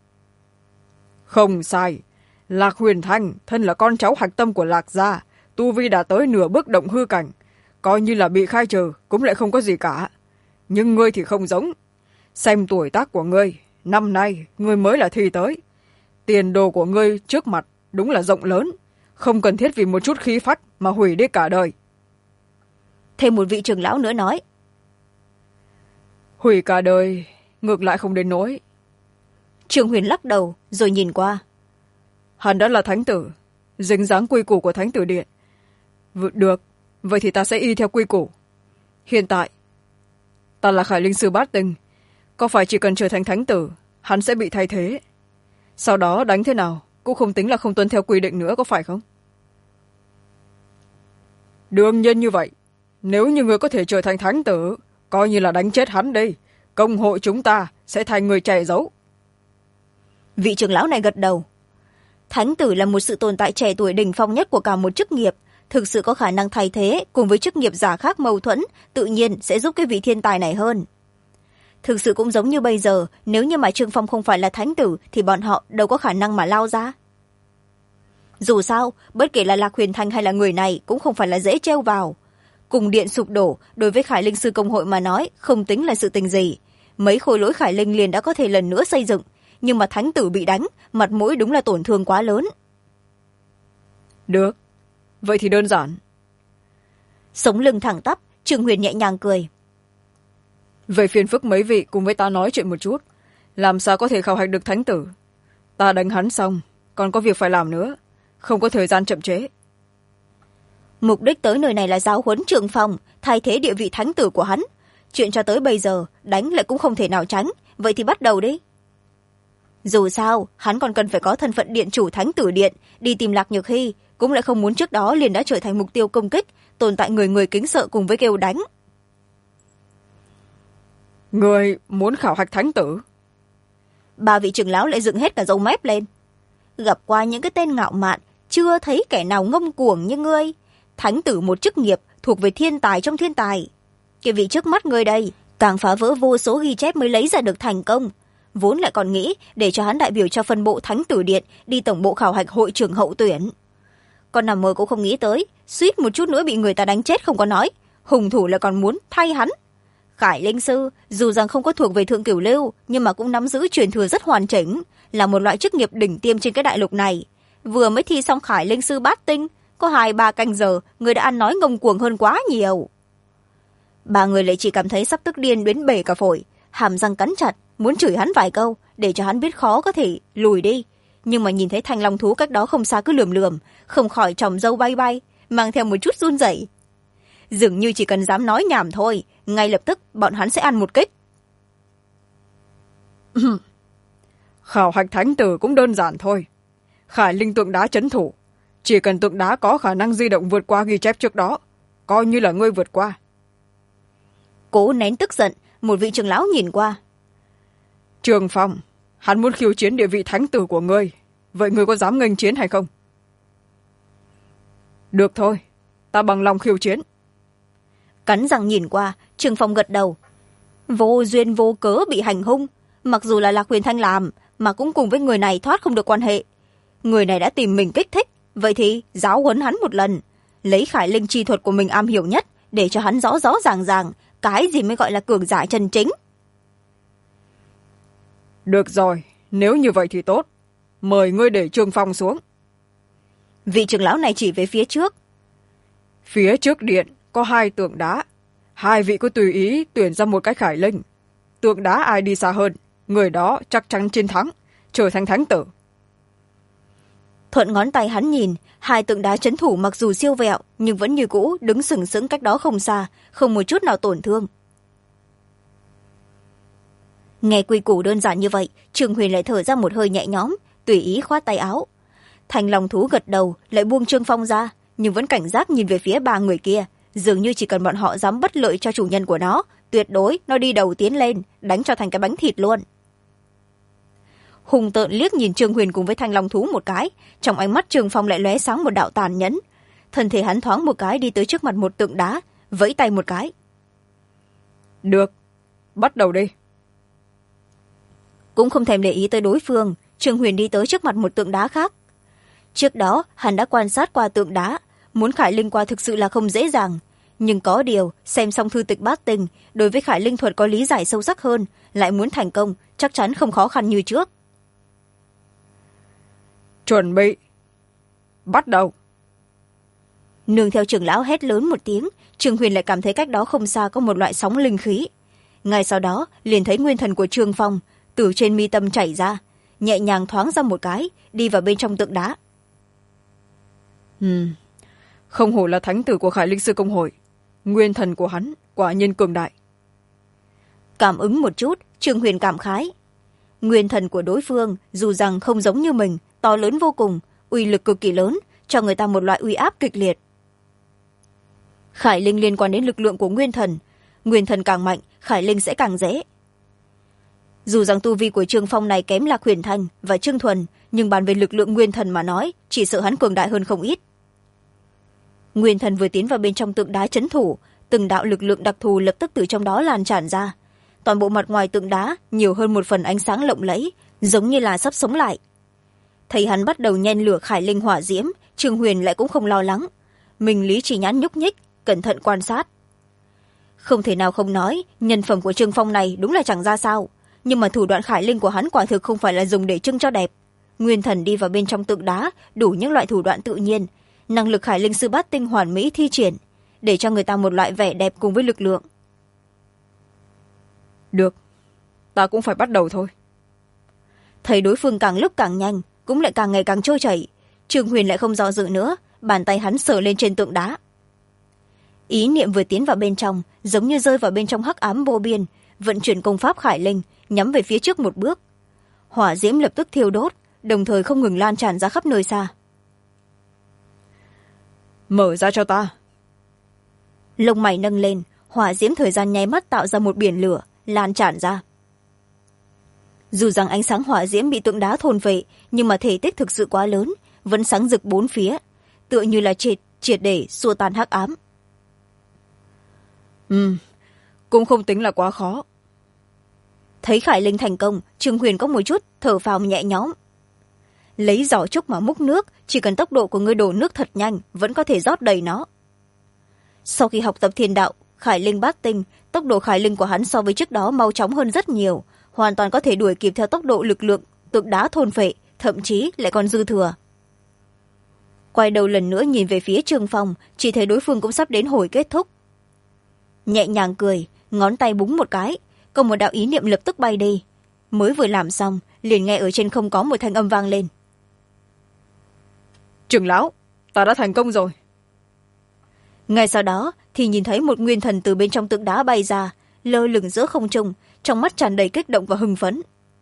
Không sai. Lạc Huyền Thanh thân là con cháu hạch tâm của Lạc gia, tu vi đã tới nửa bước động hư cảnh, coi như là bị khai trừ cũng lại không có gì cả. Nhưng ngươi thì không giống. Xem tuổi tác của ngươi, năm nay ngươi mới là thi tới. Tiền đồ của ngươi trước mặt đúng là rộng lớn, không cần thiết vì một chút khí phách mà hủy đi cả đời. Thêm một vị trưởng lão nữa nói. Hủy cả đời ngược lại không đến nỗi. Trương Huyền lắc đầu rồi nhìn qua. Hắn đã là thánh tử, dính dáng quy củ của Thánh Tử Điện. Được, vậy thì ta sẽ y theo quy củ. Hiện tại ta là Khải Linh sư bát tinh, có phải chỉ cần trở thành thánh tử hắn sẽ bị thay thế, sau đó đánh thế nào cũng không tính là không tuân theo quy định nữa, có phải không? Đương nhiên như vậy. Nếu như người có thể trở thành thánh tử, coi như là đánh chết hắn đi, công hội chúng ta sẽ thành người che giấu. Vị trưởng lão này gật đầu. Thánh tử là một sự tồn tại trẻ tuổi đỉnh phong nhất của cả một chức nghiệp, thực sự có khả năng thay thế cùng với chức nghiệp giả khác mâu thuẫn, tự nhiên sẽ giúp cái vị thiên tài này hơn. Thực sự cũng giống như bây giờ, nếu như mà Trương Phong không phải là thánh tử thì bọn họ đâu có khả năng mà lao ra. Dù sao, bất kể là Lạc Huyền Thanh hay là người này cũng không phải là dễ trêu vào. Cùng điện sụp đổ, đối với Khải Linh sư công hội mà nói không tính là sự tình gì. Mấy khối lỗi Khải Linh liền đã có thể lần nữa xây dựng, nhưng mà thánh tử bị đánh, mặt mũi đúng là tổn thương quá lớn. Được, vậy thì đơn giản. Sống lưng thẳng tắp, Trương Huyền nhẹ nhàng cười. về phiền phức mấy vị cùng với ta nói chuyện một chút, làm sao có thể khảo hạch được thánh tử. Ta đánh hắn xong còn có việc phải làm nữa, không có thời gian chậm trễ. Mục đích tới nơi này là giáo huấn Trường Phong, thay thế địa vị thánh tử của hắn. Chuyện cho tới bây giờ đánh lại cũng không thể nào tránh, vậy thì bắt đầu đi. Dù sao hắn còn cần phải có thân phận điện chủ thánh tử điện, đi tìm Lạc Nhược Hy cũng lại không muốn trước đó liền đã trở thành mục tiêu công kích, tồn tại người người kính sợ cùng với kêu đánh. Người muốn khảo hạch thánh tử? Ba vị trưởng lão lại dựng hết cả râu mép lên. Gặp qua những cái tên ngạo mạn, chưa thấy kẻ nào ngông cuồng như ngươi. Thánh tử một chức nghiệp thuộc về thiên tài trong thiên tài. Cái vị trước mắt ngươi đây càng phá vỡ vô số ghi chép mới lấy ra được thành công, vốn lại còn nghĩ để cho hắn đại biểu cho phân bộ thánh tử điện đi tổng bộ khảo hạch hội trưởng hậu tuyển. Còn nằm mơ cũng không nghĩ tới, suýt một chút nữa bị người ta đánh chết không có nói, hùng thủ lại còn muốn thay hắn. Khải linh sư dù rằng không có thuộc về thượng cửu lưu, nhưng mà cũng nắm giữ truyền thừa rất hoàn chỉnh, là một loại chức nghiệp đỉnh tiêm trên cái đại lục này. Vừa mới thi xong khải linh sư bát tinh, có 2-3 canh giờ người đã ăn nói ngông cuồng hơn quá nhiều. Ba người lại chỉ cảm thấy sắp tức điên đến bể cả phổi, hàm răng cắn chặt muốn chửi hắn vài câu để cho hắn biết khó có thể lùi đi, nhưng mà nhìn thấy thanh long thú cách đó không xa cứ lườm lườm, không khỏi tròng râu bay bay, mang theo một chút run rẩy. Dường như chỉ cần dám nói nhảm thôi, ngay lập tức bọn hắn sẽ ăn một kích. Khảo hạch thánh tử cũng đơn giản thôi. Khải linh tượng đá trấn thủ, chỉ cần tượng đá có khả năng di động vượt qua ghi chép trước đó, coi như là ngươi vượt qua. Cố nén tức giận, một vị trưởng lão nhìn qua. Trường Phong, hắn muốn khiêu chiến địa vị thánh tử của ngươi, vậy ngươi có dám nghênh chiến hay không? Được thôi, ta bằng lòng khiêu chiến. Cắn răng nhìn qua, Trường Phong gật đầu. Vô duyên vô cớ bị hành hung, mặc dù là Lạc Huyền Thanh làm, mà cũng cùng với người này thoát không được quan hệ. Người này đã tìm mình kích thích, vậy thì giáo huấn hắn một lần, lấy khải linh chi thuật của mình am hiểu nhất để cho hắn rõ rõ ràng ràng cái gì mới gọi là cường giả chân chính. Được rồi, nếu như vậy thì tốt, mời ngươi để Trường Phong xuống. Vị trưởng lão này chỉ về phía trước. Phía trước điện có 2 tượng đá, 2 vị cứ tùy ý tuyển ra một cái khải linh. Tượng đá ai đi xa hơn, người đó chắc chắn chiến thắng, trở thành thánh tử. Thuận ngón tay hắn nhìn, 2 tượng đá trấn thủ mặc dù siêu vẹo nhưng vẫn như cũ đứng sừng sững cách đó không xa, không một chút nào tổn thương. Nghe quy củ đơn giản như vậy, Trường Huyền lại thở ra một hơi nhẹ nhõm, tùy ý khoát tay áo. Thành lòng thú gật đầu, lại buông Trương Phong ra, nhưng vẫn cảnh giác nhìn về phía 3 người kia, dường như chỉ cần bọn họ dám bất lợi cho chủ nhân của nó, tuyệt đối nó đi đầu tiến lên, đánh cho thành cái bánh thịt luôn. Hùng tợn liếc nhìn Trương Huyền cùng với Thanh long thú một cái, trong ánh mắt Trương Phong lại lóe sáng một đạo tàn nhẫn. Thân thể hắn thoáng một cái đi tới trước mặt một tượng đá, vẫy tay một cái. Được, bắt đầu đi. Cũng không thèm để ý tới đối phương, Trương Huyền đi tới trước mặt một tượng đá khác. Trước đó hắn đã quan sát qua tượng đá, muốn khải linh qua thực sự là không dễ dàng, nhưng có điều xem xong thư tịch bát tinh, đối với khải linh thuật có lý giải sâu sắc hơn, lại muốn thành công chắc chắn không khó khăn như trước. Chuẩn bị, bắt đầu. Nương theo trưởng lão hét lớn một tiếng, Trương Huyền lại cảm thấy cách đó không xa có một loại sóng linh khí. Ngay sau đó liền thấy nguyên thần của Trương Phong từ trên mi tâm chảy ra, nhẹ nhàng thoáng ra một cái, đi vào bên trong tượng đá. Không hổ là thánh tử của Khải linh sư công hội, nguyên thần của hắn quả nhiên cường đại. Cảm ứng một chút, Trương Huyền cảm khái. Nguyên thần của đối phương dù rằng không giống như mình, to lớn vô cùng, uy lực cực kỳ lớn, cho người ta một loại uy áp kịch liệt. Khải linh liên quan đến lực lượng của nguyên thần càng mạnh, khải linh sẽ càng dễ. Dù rằng tu vi của Trương Phong này kém Lạc Huyền Thanh và Trương Thuần, nhưng bàn về lực lượng nguyên thần mà nói, chỉ sợ hắn cường đại hơn không ít. Nguyên thần vừa tiến vào bên trong tượng đá trấn thủ, từng đạo lực lượng đặc thù lập tức từ trong đó lan tràn ra. Toàn bộ mặt ngoài tượng đá nhiều hơn một phần ánh sáng lộng lẫy, giống như là sắp sống lại. Thấy hắn bắt đầu nhen lửa khải linh hỏa diễm, Trương Huyền lại cũng không lo lắng. Mình lý chỉ nhãn nhúc nhích, cẩn thận quan sát. Không thể nào không nói, nhân phẩm của Trương Phong này đúng là chẳng ra sao, nhưng mà thủ đoạn khải linh của hắn quả thực không phải là dùng để trưng cho đẹp. Nguyên thần đi vào bên trong tượng đá, đủ những loại thủ đoạn tự nhiên, năng lực khải linh sư bát tinh hoàn mỹ thi triển, để cho người ta một loại vẻ đẹp cùng với lực lượng. được, ta cũng phải bắt đầu thôi. Thấy đối phương càng lúc càng nhanh, cũng lại càng ngày càng trôi chảy, Trương Huyền lại không do dự nữa, bàn tay hắn sờ lên trên tượng đá. Ý niệm vừa tiến vào bên trong, giống như rơi vào bên trong hắc ám vô biên, vận chuyển công pháp khải linh, nhắm về phía trước một bước. Hỏa diễm lập tức thiêu đốt, đồng thời không ngừng lan tràn ra khắp nơi xa. Mở ra cho ta. Lông mày nâng lên, hỏa diễm thời gian nháy mắt tạo ra một biển lửa, lan tràn ra. Dù rằng ánh sáng hỏa diễm bị tượng đá thôn phệ, nhưng mà thể tích thực sự quá lớn, vẫn sáng rực bốn phía, tựa như là triệt để xua tan hắc ám. Cũng không tính là quá khó. Thấy khải linh thành công, Trương Huyền có một chút thở phào nhẹ nhõm. Lấy giỏ trúc mà múc nước, chỉ cần tốc độ của ngươi đổ nước thật nhanh, vẫn có thể rót đầy nó. Sau khi học tập thiên đạo, khải linh bát tinh, tốc độ khải linh của hắn so với trước đó mau chóng hơn rất nhiều, hoàn toàn có thể đuổi kịp theo tốc độ lực lượng tượng đá thôn phệ, thậm chí lại còn dư thừa. Quay đầu lần nữa nhìn về phía Trương Phong, chỉ thấy đối phương cũng sắp đến hồi kết thúc. Nhẹ nhàng cười, ngón tay búng một cái, có một đạo ý niệm lập tức bay đi. Mới vừa làm xong, liền nghe ở trên không có một thanh âm vang lên. Trưởng lão, ta đã thành công rồi. Ngay sau đó thì nhìn thấy một nguyên thần từ bên trong tượng đá bay ra, lơ lửng giữa không trung, trong mắt tràn đầy kích động và hưng phấn.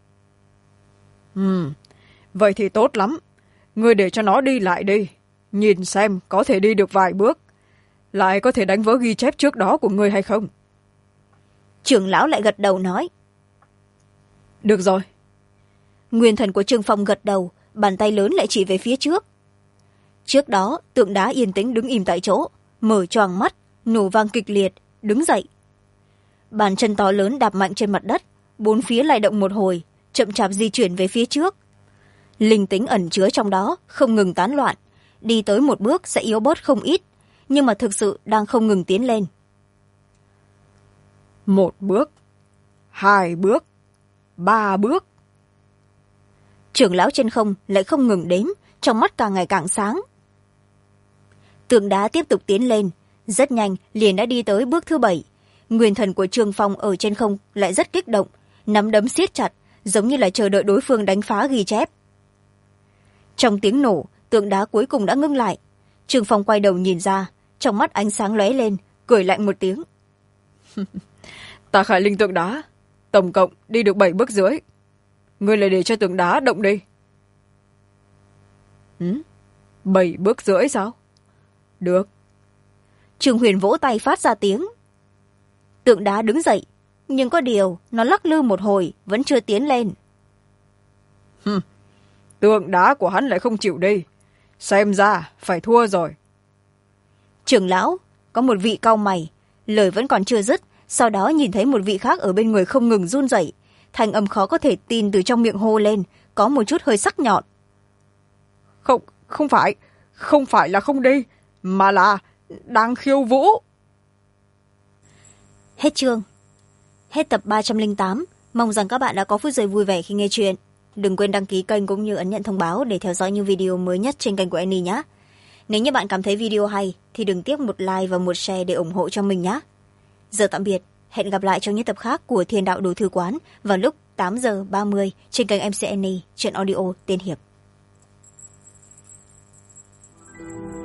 Vậy thì tốt lắm. Ngươi để cho nó đi lại đi. Nhìn xem có thể đi được vài bước. Lại có thể đánh vỡ ghi chép trước đó của ngươi hay không? Trưởng lão lại gật đầu nói. Được rồi. Nguyên thần của Trương Phong gật đầu, bàn tay lớn lại chỉ về phía trước. Trước đó, tượng đá yên tĩnh đứng im tại chỗ, mở choàng mắt, nổ vang kịch liệt, đứng dậy. Bàn chân to lớn đạp mạnh trên mặt đất, bốn phía lay động một hồi, chậm chạp di chuyển về phía trước. Linh tính ẩn chứa trong đó không ngừng tán loạn, đi tới một bước sẽ yếu bớt không ít, nhưng mà thực sự đang không ngừng tiến lên. 1 bước, 2 bước, 3 bước. Trưởng lão trên không lại không ngừng đếm, trong mắt càng ngày càng sáng. Tượng đá tiếp tục tiến lên, rất nhanh liền đã đi tới bước thứ 7. Nguyên thần của Trương Phong ở trên không lại rất kích động, nắm đấm siết chặt, giống như là chờ đợi đối phương đánh phá ghi chép. Trong tiếng nổ, tượng đá cuối cùng đã ngưng lại. Trương Phong quay đầu nhìn ra, trong mắt ánh sáng lóe lên, cười lạnh một tiếng. Ta khải linh tượng đá, tổng cộng đi được 7 bước dưới. Ngươi lại để cho tượng đá động đi. 7 bước rưỡi sao? Được. Trương Huyền vỗ tay phát ra tiếng. Tượng đá đứng dậy, nhưng có điều nó lắc lư một hồi vẫn chưa tiến lên. Tượng đá của hắn lại không chịu đi, xem ra phải thua rồi. Trưởng lão có một vị cau mày, lời vẫn còn chưa dứt, sau đó nhìn thấy một vị khác ở bên người không ngừng run rẩy, thanh âm khó có thể tin từ trong miệng hô lên, có một chút hơi sắc nhọn. Không phải là không đi, mà là đang khiêu vũ. Hết chương. Hết tập 308. Mong rằng các bạn đã có phút giây vui vẻ khi nghe chuyện. Đừng quên đăng ký kênh cũng như ấn nhận thông báo để theo dõi những video mới nhất trên kênh của Annie nhé. Nếu như bạn cảm thấy video hay thì đừng tiếc một like và một share để ủng hộ cho mình nhé. Giờ tạm biệt, hẹn gặp lại trong những tập khác của Thiên Đạo Đồ Thư Quán vào lúc 8h30 trên kênh MC Annie, truyện audio tên Hiệp.